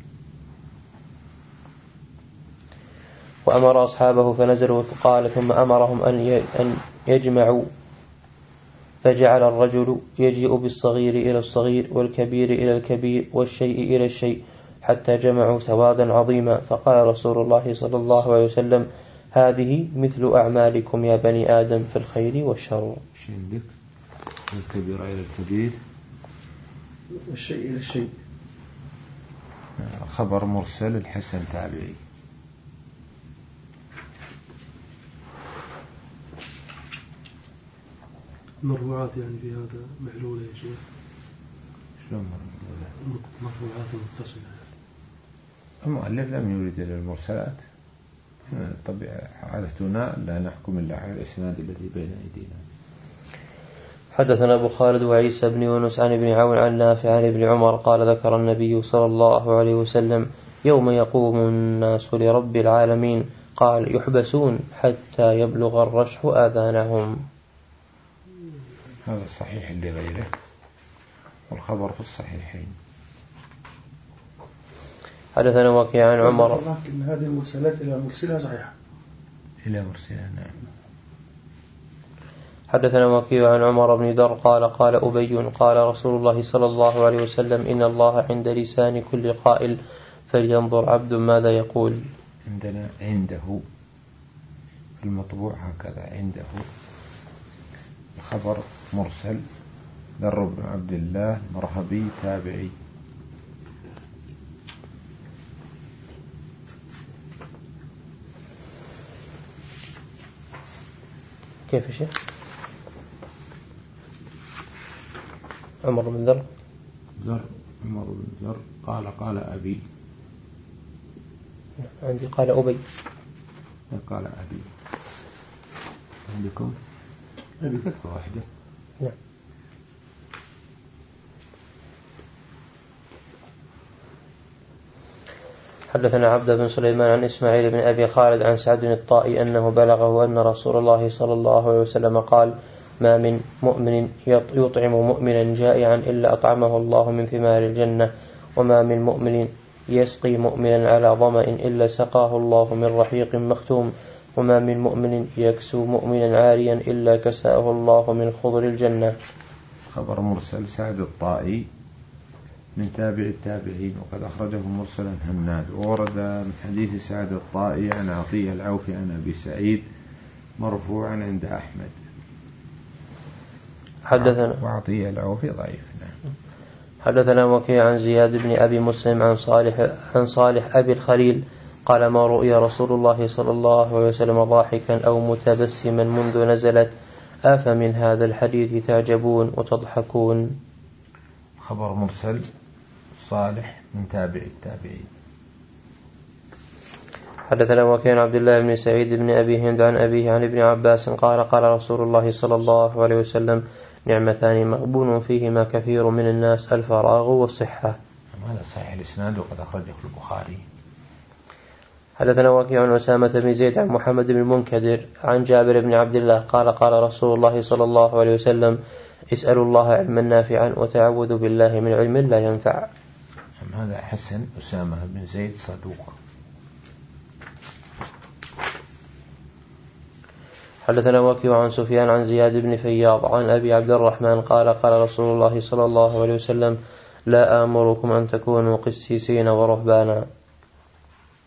[SPEAKER 2] وأمر أصحابه فنزلوا، فقال ثم أمرهم أن يجمعوا، فجعل الرجل يجيء بالصغير إلى الصغير والكبير إلى الكبير والشيء إلى الشيء حتى جمعوا سوادا عظيما، فقال رسول الله صلى الله عليه وسلم هذه مثل أعمالكم يا بني آدم في الخير والشر.
[SPEAKER 1] شندك الكبير إلى الكبير
[SPEAKER 3] والشيء إلى الشيء.
[SPEAKER 1] خبر مرسل الحسن تابعي.
[SPEAKER 4] مرفوعات يعني في هذا معلولة يا شيخ.
[SPEAKER 1] شلون مرفوعات؟
[SPEAKER 4] مرفوعات متصلة.
[SPEAKER 1] المؤلف لم يريد إلى المرسلات، طبيعة عادتنا لا نحكم إلا على الإسناد الذي بين أيدينا.
[SPEAKER 2] حدثنا أبو خالد وعيسى بن يونس عن ابن عون عن نافع عن ابن عمر قال ذكر النبي صلى الله عليه وسلم يوم يقوم الناس لرب العالمين قال يحبسون حتى يبلغ الرشح آذانهم.
[SPEAKER 1] هذا صحيح لغيره والخبر في الصحيحين.
[SPEAKER 2] حدثنا وكيع عن عمر.
[SPEAKER 3] لكن هذه المرسلات إلى مرسلها صحيحة.
[SPEAKER 1] إلى مرسلها نعم.
[SPEAKER 2] حدثنا وكيع عن عمر بن در قال قال أبي قال رسول الله صلى الله عليه وسلم إن الله عند لسان كل قائل فلينظر عبد ماذا يقول.
[SPEAKER 1] عندنا عنده المطبوع هكذا عنده. الخبر مرسل در بن عبد الله مرهبي تابعي.
[SPEAKER 2] كيف شيء عمر بن ذر
[SPEAKER 1] ذر عمر بن ذر قال قال أبي.
[SPEAKER 2] عندي قال أبي.
[SPEAKER 1] قال أبي. عندكم أبي كتبة واحدة.
[SPEAKER 2] نعم. حدثنا عبد بن سليمان عن إسماعيل بن أبي خالد عن سعد الطائي أنه بلغه أن رسول الله صلى الله عليه وسلم قال ما من مؤمن يطعم مؤمنا جائعا إلا أطعمه الله من ثمار الجنة، وما من مؤمن يسقي مؤمنا على ظمأ إلا سقاه الله من رحيق مختوم، وما من مؤمن يكسو مؤمنا عاريا إلا كساه الله من خضر الجنة.
[SPEAKER 1] خبر مرسل سعد الطائي من تابع التابعين، وقد أخرجه مرسلا هناد. وورد من حديث سعد الطائي عن عطية العوفي عن أبي سعيد مرفوعا عند أحمد.
[SPEAKER 2] حدثنا
[SPEAKER 1] وعطية العوفي ضعيف. نعم.
[SPEAKER 2] حدثنا وكيع عن زياد بن أبي مسلم عن صالح عن صالح أبي الخليل قال ما رؤي رسول الله صلى الله عليه وسلم ضاحكا أو متبسما منذ نزلت أفمن هذا الحديث تعجبون وتضحكون.
[SPEAKER 1] خبر مرسل صالح من تابع التابعين.
[SPEAKER 2] حدثنا وكيع عن عبد الله بن سعيد بن أبي هند عن أبيه عن ابن عباس قال قال رسول الله صلى الله عليه وسلم نعمتان مغبون فيهما كثير من الناس الفراغ والصحة.
[SPEAKER 1] هذا صحيح الإسناد وقد أخرجه البخاري.
[SPEAKER 2] حدثنا وكيع عن أسامة بن زيد عن محمد بن المنكدر عن جابر بن عبد الله قال قال رسول الله صلى الله عليه وسلم اسألوا الله علما نافعا وتعوذوا بالله من علم لا ينفع.
[SPEAKER 1] هذا حسن. أسامة بن زيد صدوق.
[SPEAKER 2] حدثنا وكيع عن سفيان عن زياد بن فياض عن أبي عبد الرحمن قال قال رسول الله صلى الله عليه وسلم لا آمركم أن تكونوا قسيسين ورهبانا.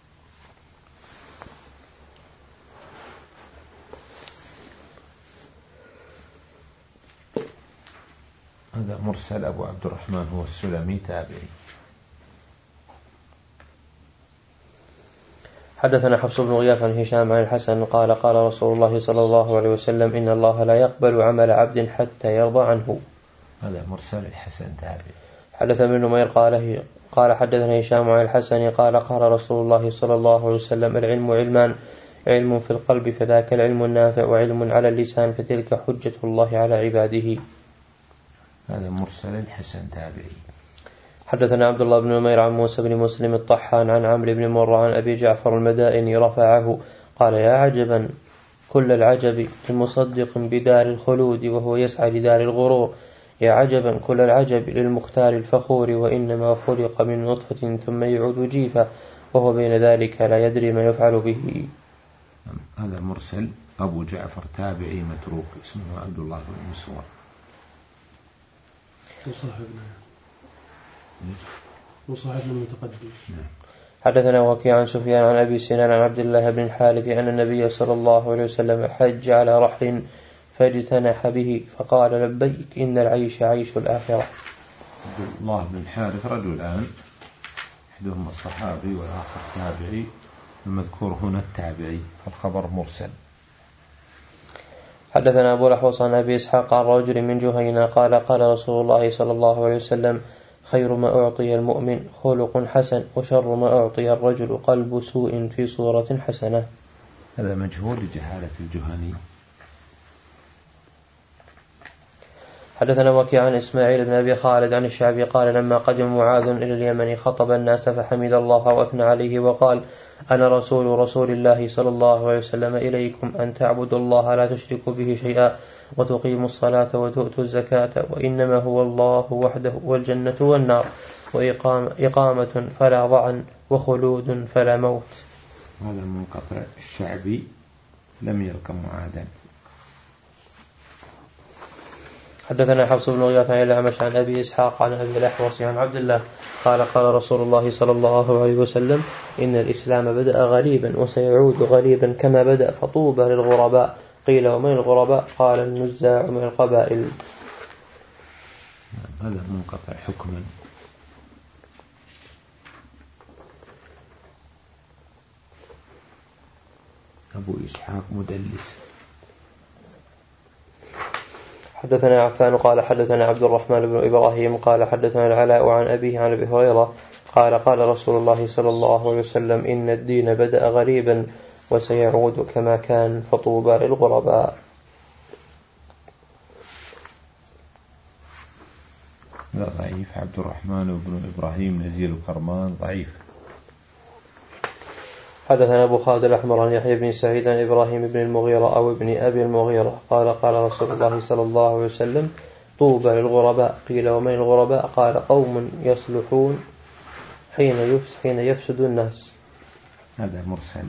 [SPEAKER 1] هذا مرسل. أبو عبد الرحمن هو السلمي تابعي.
[SPEAKER 2] حدثنا حفص بن غياث عن هشام عن الحسن قال قال رسول الله صلى الله عليه وسلم إن الله لا يقبل عمل عبد حتى يرضى عنه.
[SPEAKER 1] هذا مرسل الحسن تابعي.
[SPEAKER 2] حدثنا ابن نمير قال قال حدثنا هشام عن الحسن قال قال رسول الله صلى الله عليه وسلم العلم علمان، علم في القلب فذاك العلم النافع، وعلم على اللسان فتلك حجة الله على عباده.
[SPEAKER 1] هذا مرسل الحسن تابعي.
[SPEAKER 2] حدثنا عبد الله بن نمير عن موسى بن مسلم الطحان عن عمرو بن مرة عن أبي جعفر المدائني رفعه قال يا عجبا كل العجب المصدق بدار الخلود وهو يسعى لدار الغرور، يا عجبا كل العجب للمختار الفخور وإنما خلق من نطفة ثم يعود جيفا وهو بين ذلك لا يدري ما يفعل به.
[SPEAKER 1] هذا مرسل. أبو جعفر تابعي متروك اسمه عبد الله بن مسور.
[SPEAKER 4] وصاحبنا وصاحبنا المتقدم.
[SPEAKER 2] حدثنا وكيع عن سفيان عن أبي سنان عن عبد الله بن الحارث أن النبي صلى الله عليه وسلم حج على رحل فاجتنح به فقال لبيك إن العيش عيش الآخرة.
[SPEAKER 1] عبد الله بن الحارث رجلان، أحدهما الصحابي والآخر تابعي، المذكور هنا التابعي، فالخبر مرسل.
[SPEAKER 2] حدثنا أبو الأحوص عن أبي إسحاق عن رجل من جهينة قال قال رسول الله صلى الله عليه وسلم خير ما أعطي المؤمن خلق حسن، وشر ما أعطي الرجل قلب سوء في صورة حسنة.
[SPEAKER 1] هذا مجهول لجهالة الجهني.
[SPEAKER 2] حدثنا وكيع عن إسماعيل بن أبي خالد عن الشعبي قال لما قدم معاذ إلى اليمن خطب الناس فحمد الله وأثنى عليه وقال أنا رسول رسول الله صلى الله عليه وسلم إليكم أن تعبدوا الله لا تشركوا به شيئا وتقيموا الصلاة وتؤتوا الزكاة وإنما هو الله وحده والجنة والنار وإقامة فلا ضعن وخلود فلا موت.
[SPEAKER 1] هذا المنقطع. الشعبي لم يركب معاذا.
[SPEAKER 2] حدثنا حفص بن غياث عن الأعمش عن أبي إسحاق عن أبي الأحوص عن عبد الله قال قال رسول الله صلى الله عليه وسلم إن الإسلام بدأ غريبا وسيعود غريبا كما بدأ فطوبى للغرباء. قيل ومن الغرباء؟ قال النزاع من القبائل.
[SPEAKER 1] هذا منقطع حكما. أبو إسحاق مدلس.
[SPEAKER 2] حدثنا عفان قال حدثنا عبد الرحمن بن إبراهيم قال حدثنا العلاء عن أبيه عن أبي هريرة قال قال رسول الله صلى الله عليه وسلم إن الدين بدأ غريبا وسيعود كما كان فطوبى للغرباء.
[SPEAKER 1] لا ضعيف. عبد الرحمن بن إبراهيم نزيل الكرمان ضعيف.
[SPEAKER 2] حدثنا أبو خالد الأحمر عن يحيى بن سعيد عن إبراهيم بن المغيرة أو ابن أبي المغيرة قال قال رسول الله صلى الله عليه وسلم طوبى للغرباء. قيل ومن الغرباء؟ قال قوم يصلحون حين حين يفسد الناس.
[SPEAKER 1] هذا مرسل.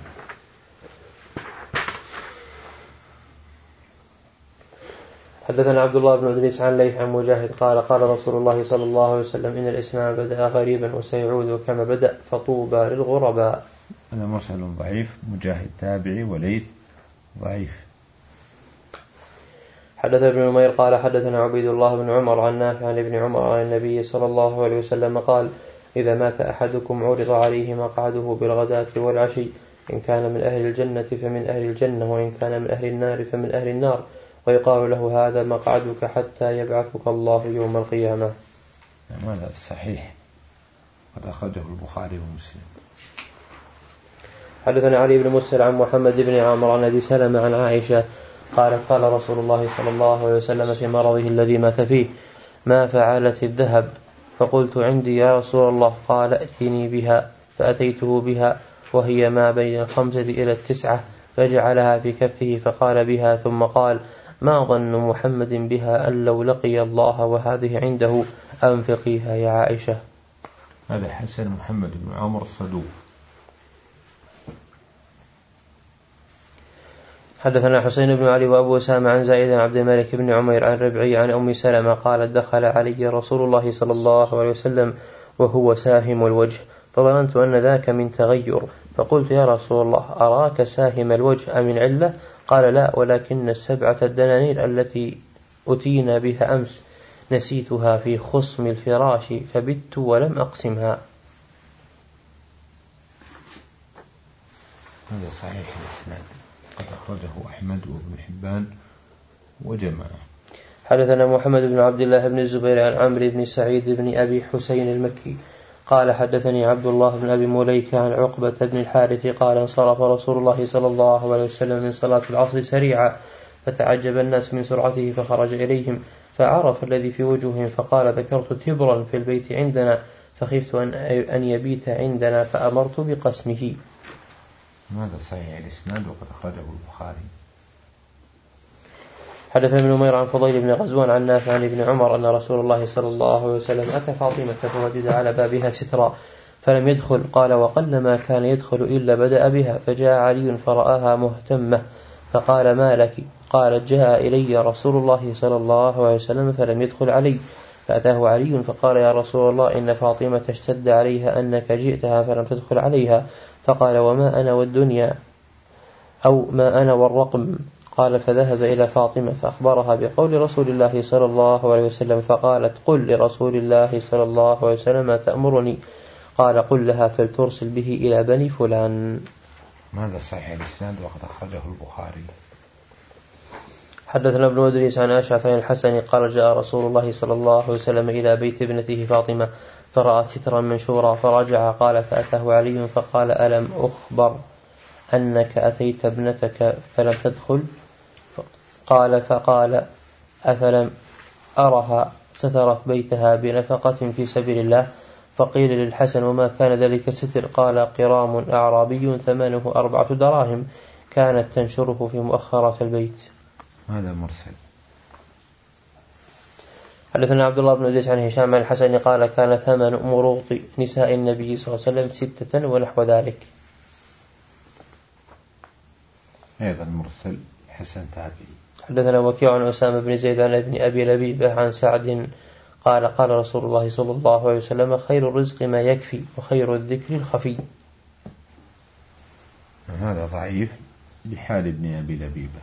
[SPEAKER 2] حدثنا عبد الله بن إدريس عن ليث عن مجاهد قال قال رسول الله صلى الله عليه وسلم إن الإسلام بدأ غريبا وسيعود كما بدأ فطوبى للغرباء.
[SPEAKER 1] هذا مرسل ضعيف. مجاهد تابعي وليث ضعيف.
[SPEAKER 2] حدثنا ابن نمير قال حدثنا عبيد الله بن عمر عن نافع عن ابن عمر عن النبي صلى الله عليه وسلم قال إذا مات أحدكم عرض عليه مقعده بالغداة والعشي إن كان من أهل الجنة فمن أهل الجنة وإن كان من أهل النار فمن أهل النار ويقال له هذا مقعدك حتى يبعثك الله يوم القيامة.
[SPEAKER 1] هذا صحيح قد أخرجه البخاري ومسلم.
[SPEAKER 2] حدثنا علي بن مرسل عن محمد بن عامر عن أبي سلمة عن عائشة قالت قال رسول الله صلى الله عليه وسلم في مرضه الذي مات فيه ما فعلت الذهب؟ فقلت عندي يا رسول الله. قال ائتني بها فأتيته بها وهي ما بين الخمسة إلى التسعة فجعلها في كفه فقال بها ثم قال ما ظن محمد بها أن لو لقي الله وهذه عنده أنفقيها يا عائشة.
[SPEAKER 1] هذا حسن. محمد بن عمر الصدوق.
[SPEAKER 2] حدثنا حسين بن علي وأبو أسامة عن زائد عن عبد الملك بن عمير عن ربعي عن أم سلمة قالت دخل علي رسول الله صلى الله عليه وسلم وهو ساهم الوجه فظننت أن ذاك من تغير فقلت يا رسول الله أراك ساهم الوجه أم من علة؟ قال لا ولكن السبعة الدنانير التي أتينا بها أمس نسيتها في خصم الفراش فبت ولم أقسمها.
[SPEAKER 1] هذا صحيح الإسناد، قد أخرجه أحمد وابن حبان وجماعة.
[SPEAKER 2] حدثنا محمد بن عبد الله بن الزبير عن عمرو بن سعيد بن أبي حسين المكي قال حدثني عبد الله بن أبي مليكة عن عقبة بن الحارث قال انصرف رسول الله صلى الله عليه وسلم من صلاة العصر سريعا فتعجب الناس من سرعته فخرج إليهم فعرف الذي في وجوههم فقال ذكرت تبرا في البيت عندنا فخفت أن يبيت عندنا فأمرت بقسمه.
[SPEAKER 1] هذا صحيح الإسناد وقد أخرجه البخاري.
[SPEAKER 2] حدثنا ابن نمير عن فضيل بن غزوان عن نافع عن ابن عمر أن رسول الله صلى الله عليه وسلم أتى فاطمة فوجد على بابها سترا فلم يدخل قال وقل ما كان يدخل إلا بدأ بها فجاء علي فرآها مهتمة فقال ما لك؟ قالت جاء إلي رسول الله صلى الله عليه وسلم فلم يدخل علي فأتاه علي فقال يا رسول الله إن فاطمة اشتد عليها أنك جئتها فلم تدخل عليها فقال وما أنا والدنيا أو ما أنا والرقم. قال فذهب إلى فاطمة فأخبرها بقول رسول الله صلى الله عليه وسلم فقالت قل لرسول الله صلى الله عليه وسلم ما تأمرني؟ قال قل لها فلترسل به إلى بني فلان.
[SPEAKER 1] هذا صحيح الإسناد وقد أخرجه البخاري.
[SPEAKER 2] حدثنا ابن ودريس عن أشعث عن الحسن قال جاء رسول الله صلى الله عليه وسلم إلى بيت ابنته فاطمة فرأى سترا منشورا فرجع قال فأتاه علي فقال ألم أخبر أنك أتيت ابنتك فلم تدخل؟ قال فقال أفلم أرها سترت بيتها بنفقة في سبيل الله؟ فقيل للحسن وما كان ذلك الستر؟ قال قرام أعرابي ثمنه أربعة دراهم كانت تنشره في مؤخرات البيت.
[SPEAKER 1] هذا مرسل.
[SPEAKER 2] حدثنا عبد الله بن أديس عن هشام عن الحسن قال كان ثمن مروط نساء النبي صلى الله عليه وسلم ستة ونحو ذلك.
[SPEAKER 1] أيضا مرسل حسن تابعي.
[SPEAKER 2] حدثنا وكيع عن أسامة بن زيد عن ابن أبي لبيبة عن سعد قال قال رسول الله صلى الله عليه وسلم خير الرزق ما يكفي وخير الذكر الخفي.
[SPEAKER 1] هذا ضعيف لحال ابن أبي لبيبة.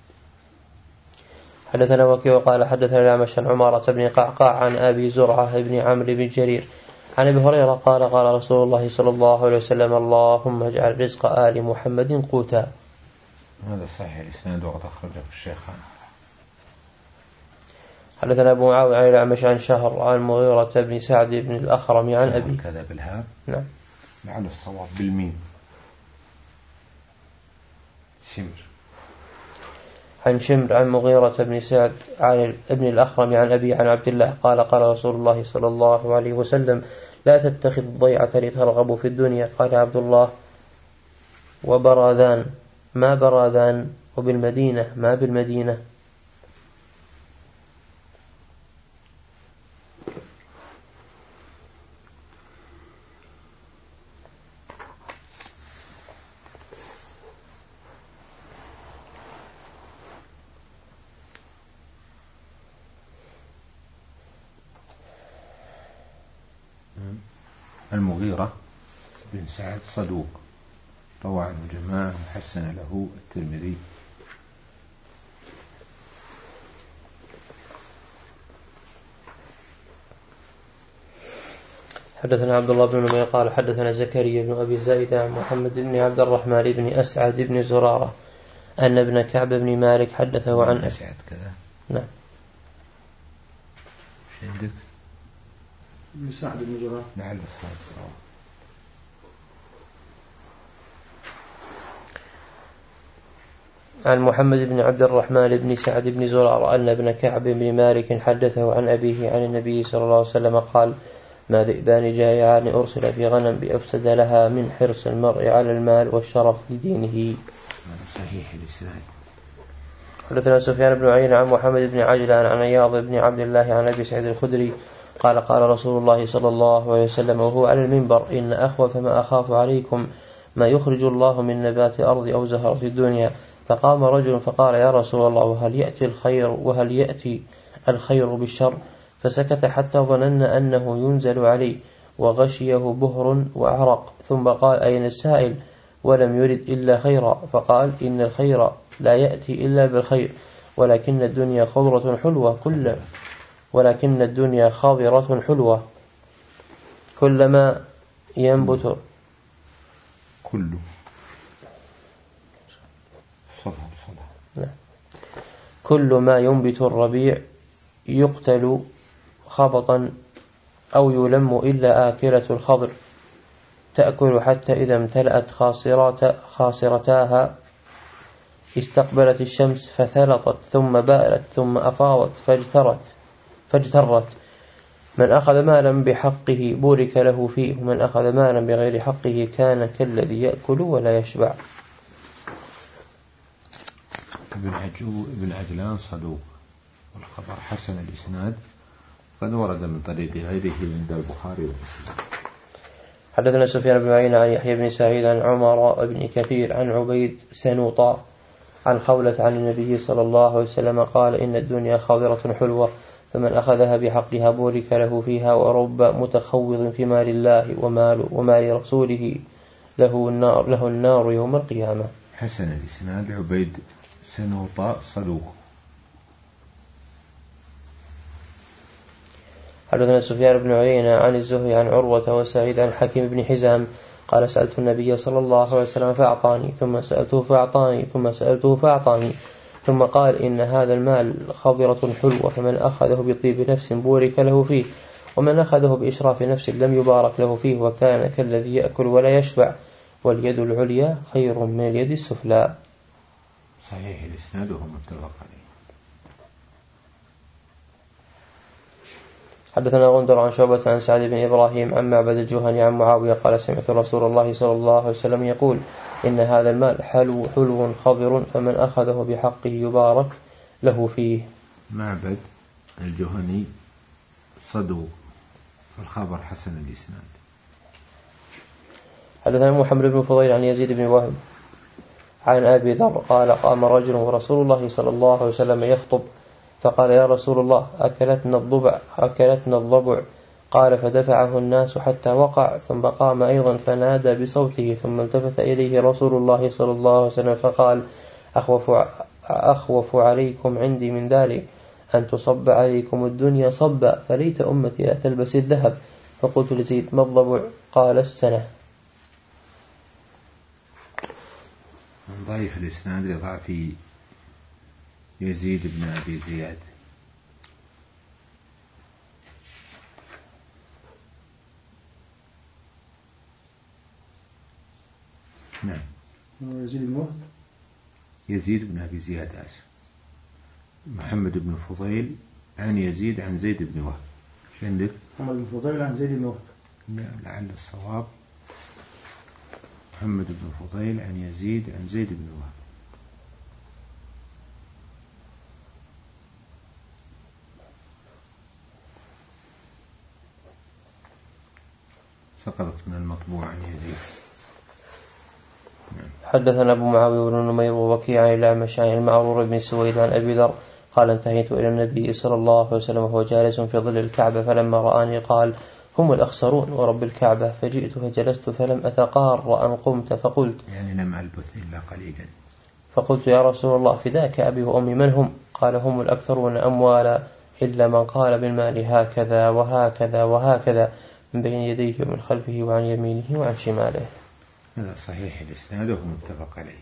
[SPEAKER 2] حدثنا وكيع قال حدثنا الأعمش عن عمارة بن قعقاع عن أبي زرعة بن عمرو بن جرير عن أبي هريرة قال قال رسول الله صلى الله عليه وسلم اللهم اجعل رزق آل محمد قوتا.
[SPEAKER 1] هذا صحيح الإسناد وقد أخرجه الشيخان.
[SPEAKER 2] حدثنا أبو معاوية عن الأعمش عن شهر عن مغيرة بن سعد بن الأخرم عن أبي
[SPEAKER 1] كذا بالهاء.
[SPEAKER 2] نعم.
[SPEAKER 1] لعل الصواب بالميم. شمر.
[SPEAKER 2] عن شمر عن مغيرة بن سعد عن ابن الأخرم عن أبي عن عبد الله قال قال رسول الله صلى الله عليه وسلم لا تتخذ الضيعة لترغبوا في الدنيا. قال عبد الله وبراذان ما براذان وبالمدينة ما بالمدينة.
[SPEAKER 1] المغيرة بن سعد صدوق روى عنه جماعة وحسن له الترمذي.
[SPEAKER 2] حدثنا عبد الله بن نمير قال حدثنا زكريا بن أبي زائدة عن محمد بن عبد الرحمن بن أسعد بن زرارة أن ابن كعب بن مالك حدثه عن
[SPEAKER 1] أسعد كذا.
[SPEAKER 2] نعم.
[SPEAKER 1] شو عندك؟
[SPEAKER 3] بن سعد بن زرارة.
[SPEAKER 1] لعل الصواب.
[SPEAKER 2] عن محمد بن عبد الرحمن بن سعد بن زرارة أن ابن كعب بن مالك حدثه عن أبيه عن النبي صلى الله عليه وسلم قال ما ذئبان جائعان أرسل في غنم بأفسد لها من حرص المرء على المال والشرف لدينه.
[SPEAKER 1] صحيح الإسناد.
[SPEAKER 2] حدثنا سفيان بن عيينة عن محمد بن عجلان عن عياض بن عبد الله عن أبي سعيد الخدري قال قال رسول الله صلى الله عليه وسلم وهو على المنبر إن أخوف ما أخاف عليكم ما يخرج الله من نبات الأرض أو زهرة الدنيا. فقام رجل فقال يا رسول الله وهل يأتي الخير وهل يأتي الخير بالشر؟ فسكت حتى ظننا أنه ينزل عليه وغشيه بهر وعرق ثم قال أين السائل ولم يرد إلا خيرا. فقال إن الخير لا يأتي إلا بالخير ولكن الدنيا خضرة حلوة كل ولكن الدنيا خاضرة حلوة كلما ينبت
[SPEAKER 1] كل صلح صلح.
[SPEAKER 2] كل ما ينبت الربيع يقتل خبطا أو يلم إلا آكلة الخضر تأكل حتى إذا امتلأت خاصرات خاصرتاها استقبلت الشمس فثلطت ثم بارت ثم أفاضت فاجترت فاجترت من أخذ مالا بحقه بورك له فيه ومن أخذ مالا بغير حقه كان كالذي يأكل ولا يشبع.
[SPEAKER 1] ابن عجو ابن عجلان صدوق والخبر حسن الإسناد قد ورد من طريق غيره عند البخاري ومسلم.
[SPEAKER 2] حدثنا سفيان بن عيينة عن يحيى بن سعيد عن عمر بن كثير عن عبيد سنوطا عن خولة عن النبي صلى الله عليه وسلم قال إن الدنيا خاضرة حلوة فمن أخذها بحقها بورك له فيها ورب متخوض في مال الله ومال, ومال رسوله له النار, له النار يوم القيامة.
[SPEAKER 1] حسن الإسناد عبيد سنوطا صدوق.
[SPEAKER 2] حدثنا سفيان بن عيينة عن الزهري عن عروة وسعيد عن حكيم بن حزام قال سألت النبي صلى الله عليه وسلم فأعطاني ثم سألته فأعطاني ثم سألته فأعطاني ثم قال إن هذا المال خضرة حلوة فمن أخذه بطيب نفس بورك له فيه ومن أخذه بإشراف نفس لم يبارك له فيه وكان كالذي يأكل ولا يشبع واليد العليا خير من اليد السفلى.
[SPEAKER 1] صحيح الإسناد وهو متفق عليه.
[SPEAKER 2] حدثنا غندر عن شعبة عن سعد بن إبراهيم عن معبد الجهني عن معاوية قال سمعت رسول الله صلى الله عليه وسلم يقول إن هذا المال حلو حلو خضر فمن أخذه بحقه يبارك له فيه.
[SPEAKER 1] معبد الجهني صدوق والخبر حسن الإسناد.
[SPEAKER 2] حدثنا محمد بن فضيل عن يزيد بن وهب عن أبي ذر قال قام رجل ورسول الله صلى الله عليه وسلم يخطب فقال يا رسول الله أكلتنا الضبع أكلتنا الضبع قال فدفعه الناس حتى وقع ثم قام أيضا فنادى بصوته ثم التفت إليه رسول الله صلى الله عليه وسلم فقال أخوف, أخوف عليكم عندي من ذلك أن تصب عليكم الدنيا صبا فليت أمتي لا تلبس الذهب. فقلت لزيد ما الضبع قال السنة.
[SPEAKER 1] من ضعيف الإسناد لضعف يزيد بن أبي زياد. نعم
[SPEAKER 3] يزيد بن وهب
[SPEAKER 1] يزيد بن أبي زياد آسف. محمد بن فضيل عن يزيد عن زيد بن وهب. شو عندك؟
[SPEAKER 3] محمد بن فضيل عن زيد بن وهب.
[SPEAKER 1] لعل الصواب محمد بن فضيل عن يزيد عن زيد بن وهب. سقطت من المطبوع عن يزيد.
[SPEAKER 2] حدثنا أبو معاوية بن نمير ووكيع عن الأعمش عن المعرور بن سويد عن أبي ذر قال انتهيت إلى النبي صلى الله عليه وسلم وهو جالس في ظل الكعبة فلما رآني قال هم الأخسرون ورب الكعبة فجئت فجلست فلم أتقار أن قمت فقلت
[SPEAKER 1] يعني لم ألبث إلا قليلا
[SPEAKER 2] فقلت يا رسول الله فداك أبي وأمي من هم؟ قال هم الأكثرون أموالا إلا من قال بالمال هكذا وهكذا وهكذا من بين يديه ومن خلفه وعن يمينه وعن شماله.
[SPEAKER 1] هذا صحيح الإسناد وهو متفق عليه.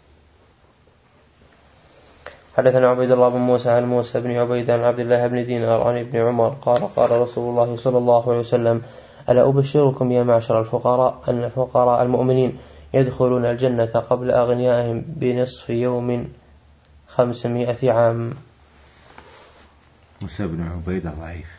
[SPEAKER 2] حدثنا عبيد الله بن موسى عن موسى بن عبيد عن عبد الله بن دينار عن ابن عمر قال قال رسول الله صلى الله عليه وسلم ألا أبشركم يا معشر الفقراء أن فقراء المؤمنين يدخلون الجنة قبل أغنيائهم بنصف يوم خمسمائة عام.
[SPEAKER 1] موسى بن عبيد ضعيف.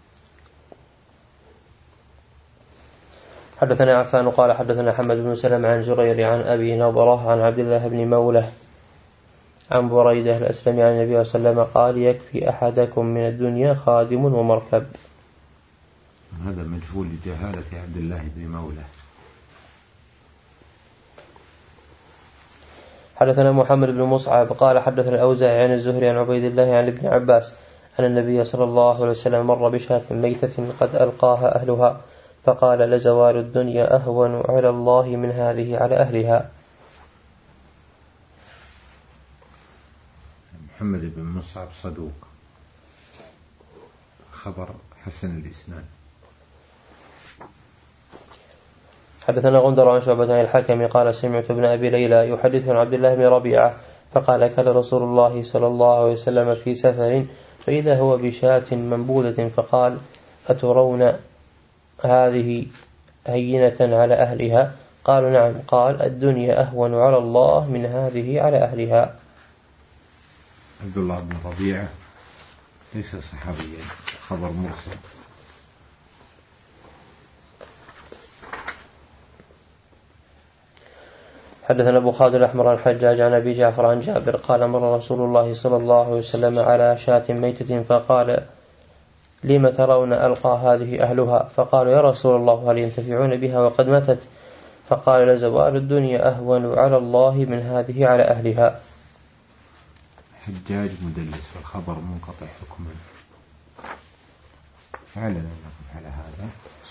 [SPEAKER 2] حدثنا عفان قال حدثنا حمد بن سلم عن جرير عن أبي نضرة عن عبد الله بن مولى عن بريدة الأسلمي عن النبي صلى الله عليه وسلم قال يكفي أحدكم من الدنيا خادم ومركب.
[SPEAKER 1] هذا مجهول لجهالة عبد الله بن مولى.
[SPEAKER 2] حدثنا محمد بن مصعب قال حدثنا الأوزاعي عن الزهري عن عبيد الله عن ابن عباس أن النبي صلى الله عليه وسلم مر بشاة ميتة قد ألقاها أهلها فقال لزوال الدنيا أهون على الله من هذه على أهلها.
[SPEAKER 1] محمد بن مصعب صدوق الخبر حسن الإسناد.
[SPEAKER 2] حدثنا غندر عن شعبة عن الحكم قال سمعت ابن أبي ليلى يحدث عن عبد الله بن ربيعة فقال كان رسول الله صلى الله عليه وسلم في سفر فإذا هو بشاة منبوذة فقال أترون هذه هينة على أهلها؟ قالوا نعم. قال الدنيا أهون على الله من هذه على أهلها.
[SPEAKER 1] عبد الله بن ربيعة ليس صحابيا، خبر مرسل.
[SPEAKER 2] حدثنا أبو خالد الأحمر عن الحجاج عن أبي جعفر عن جابر قال مر رسول الله صلى الله عليه وسلم على شاة ميتة فقال لم ترون ألقى هذه أهلها؟ فقالوا يا رسول الله هل ينتفعون بها وقد ماتت؟ فقال لزوال الدنيا أهون على الله من هذه على أهلها.
[SPEAKER 1] حجاج مدلس والخبر منقطع حكما، فعلنا نقف على هذا.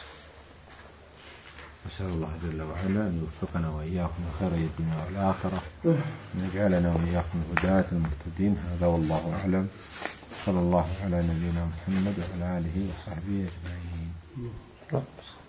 [SPEAKER 1] نسأل الله جل وعلا أن يوفقنا وإياكم خير الدنيا والآخرة، أن يجعلنا وإياكم هداة المهتدين. هذا والله أعلم. صلى الله على نبينا محمد وعلى آله وصحبه أجمعين.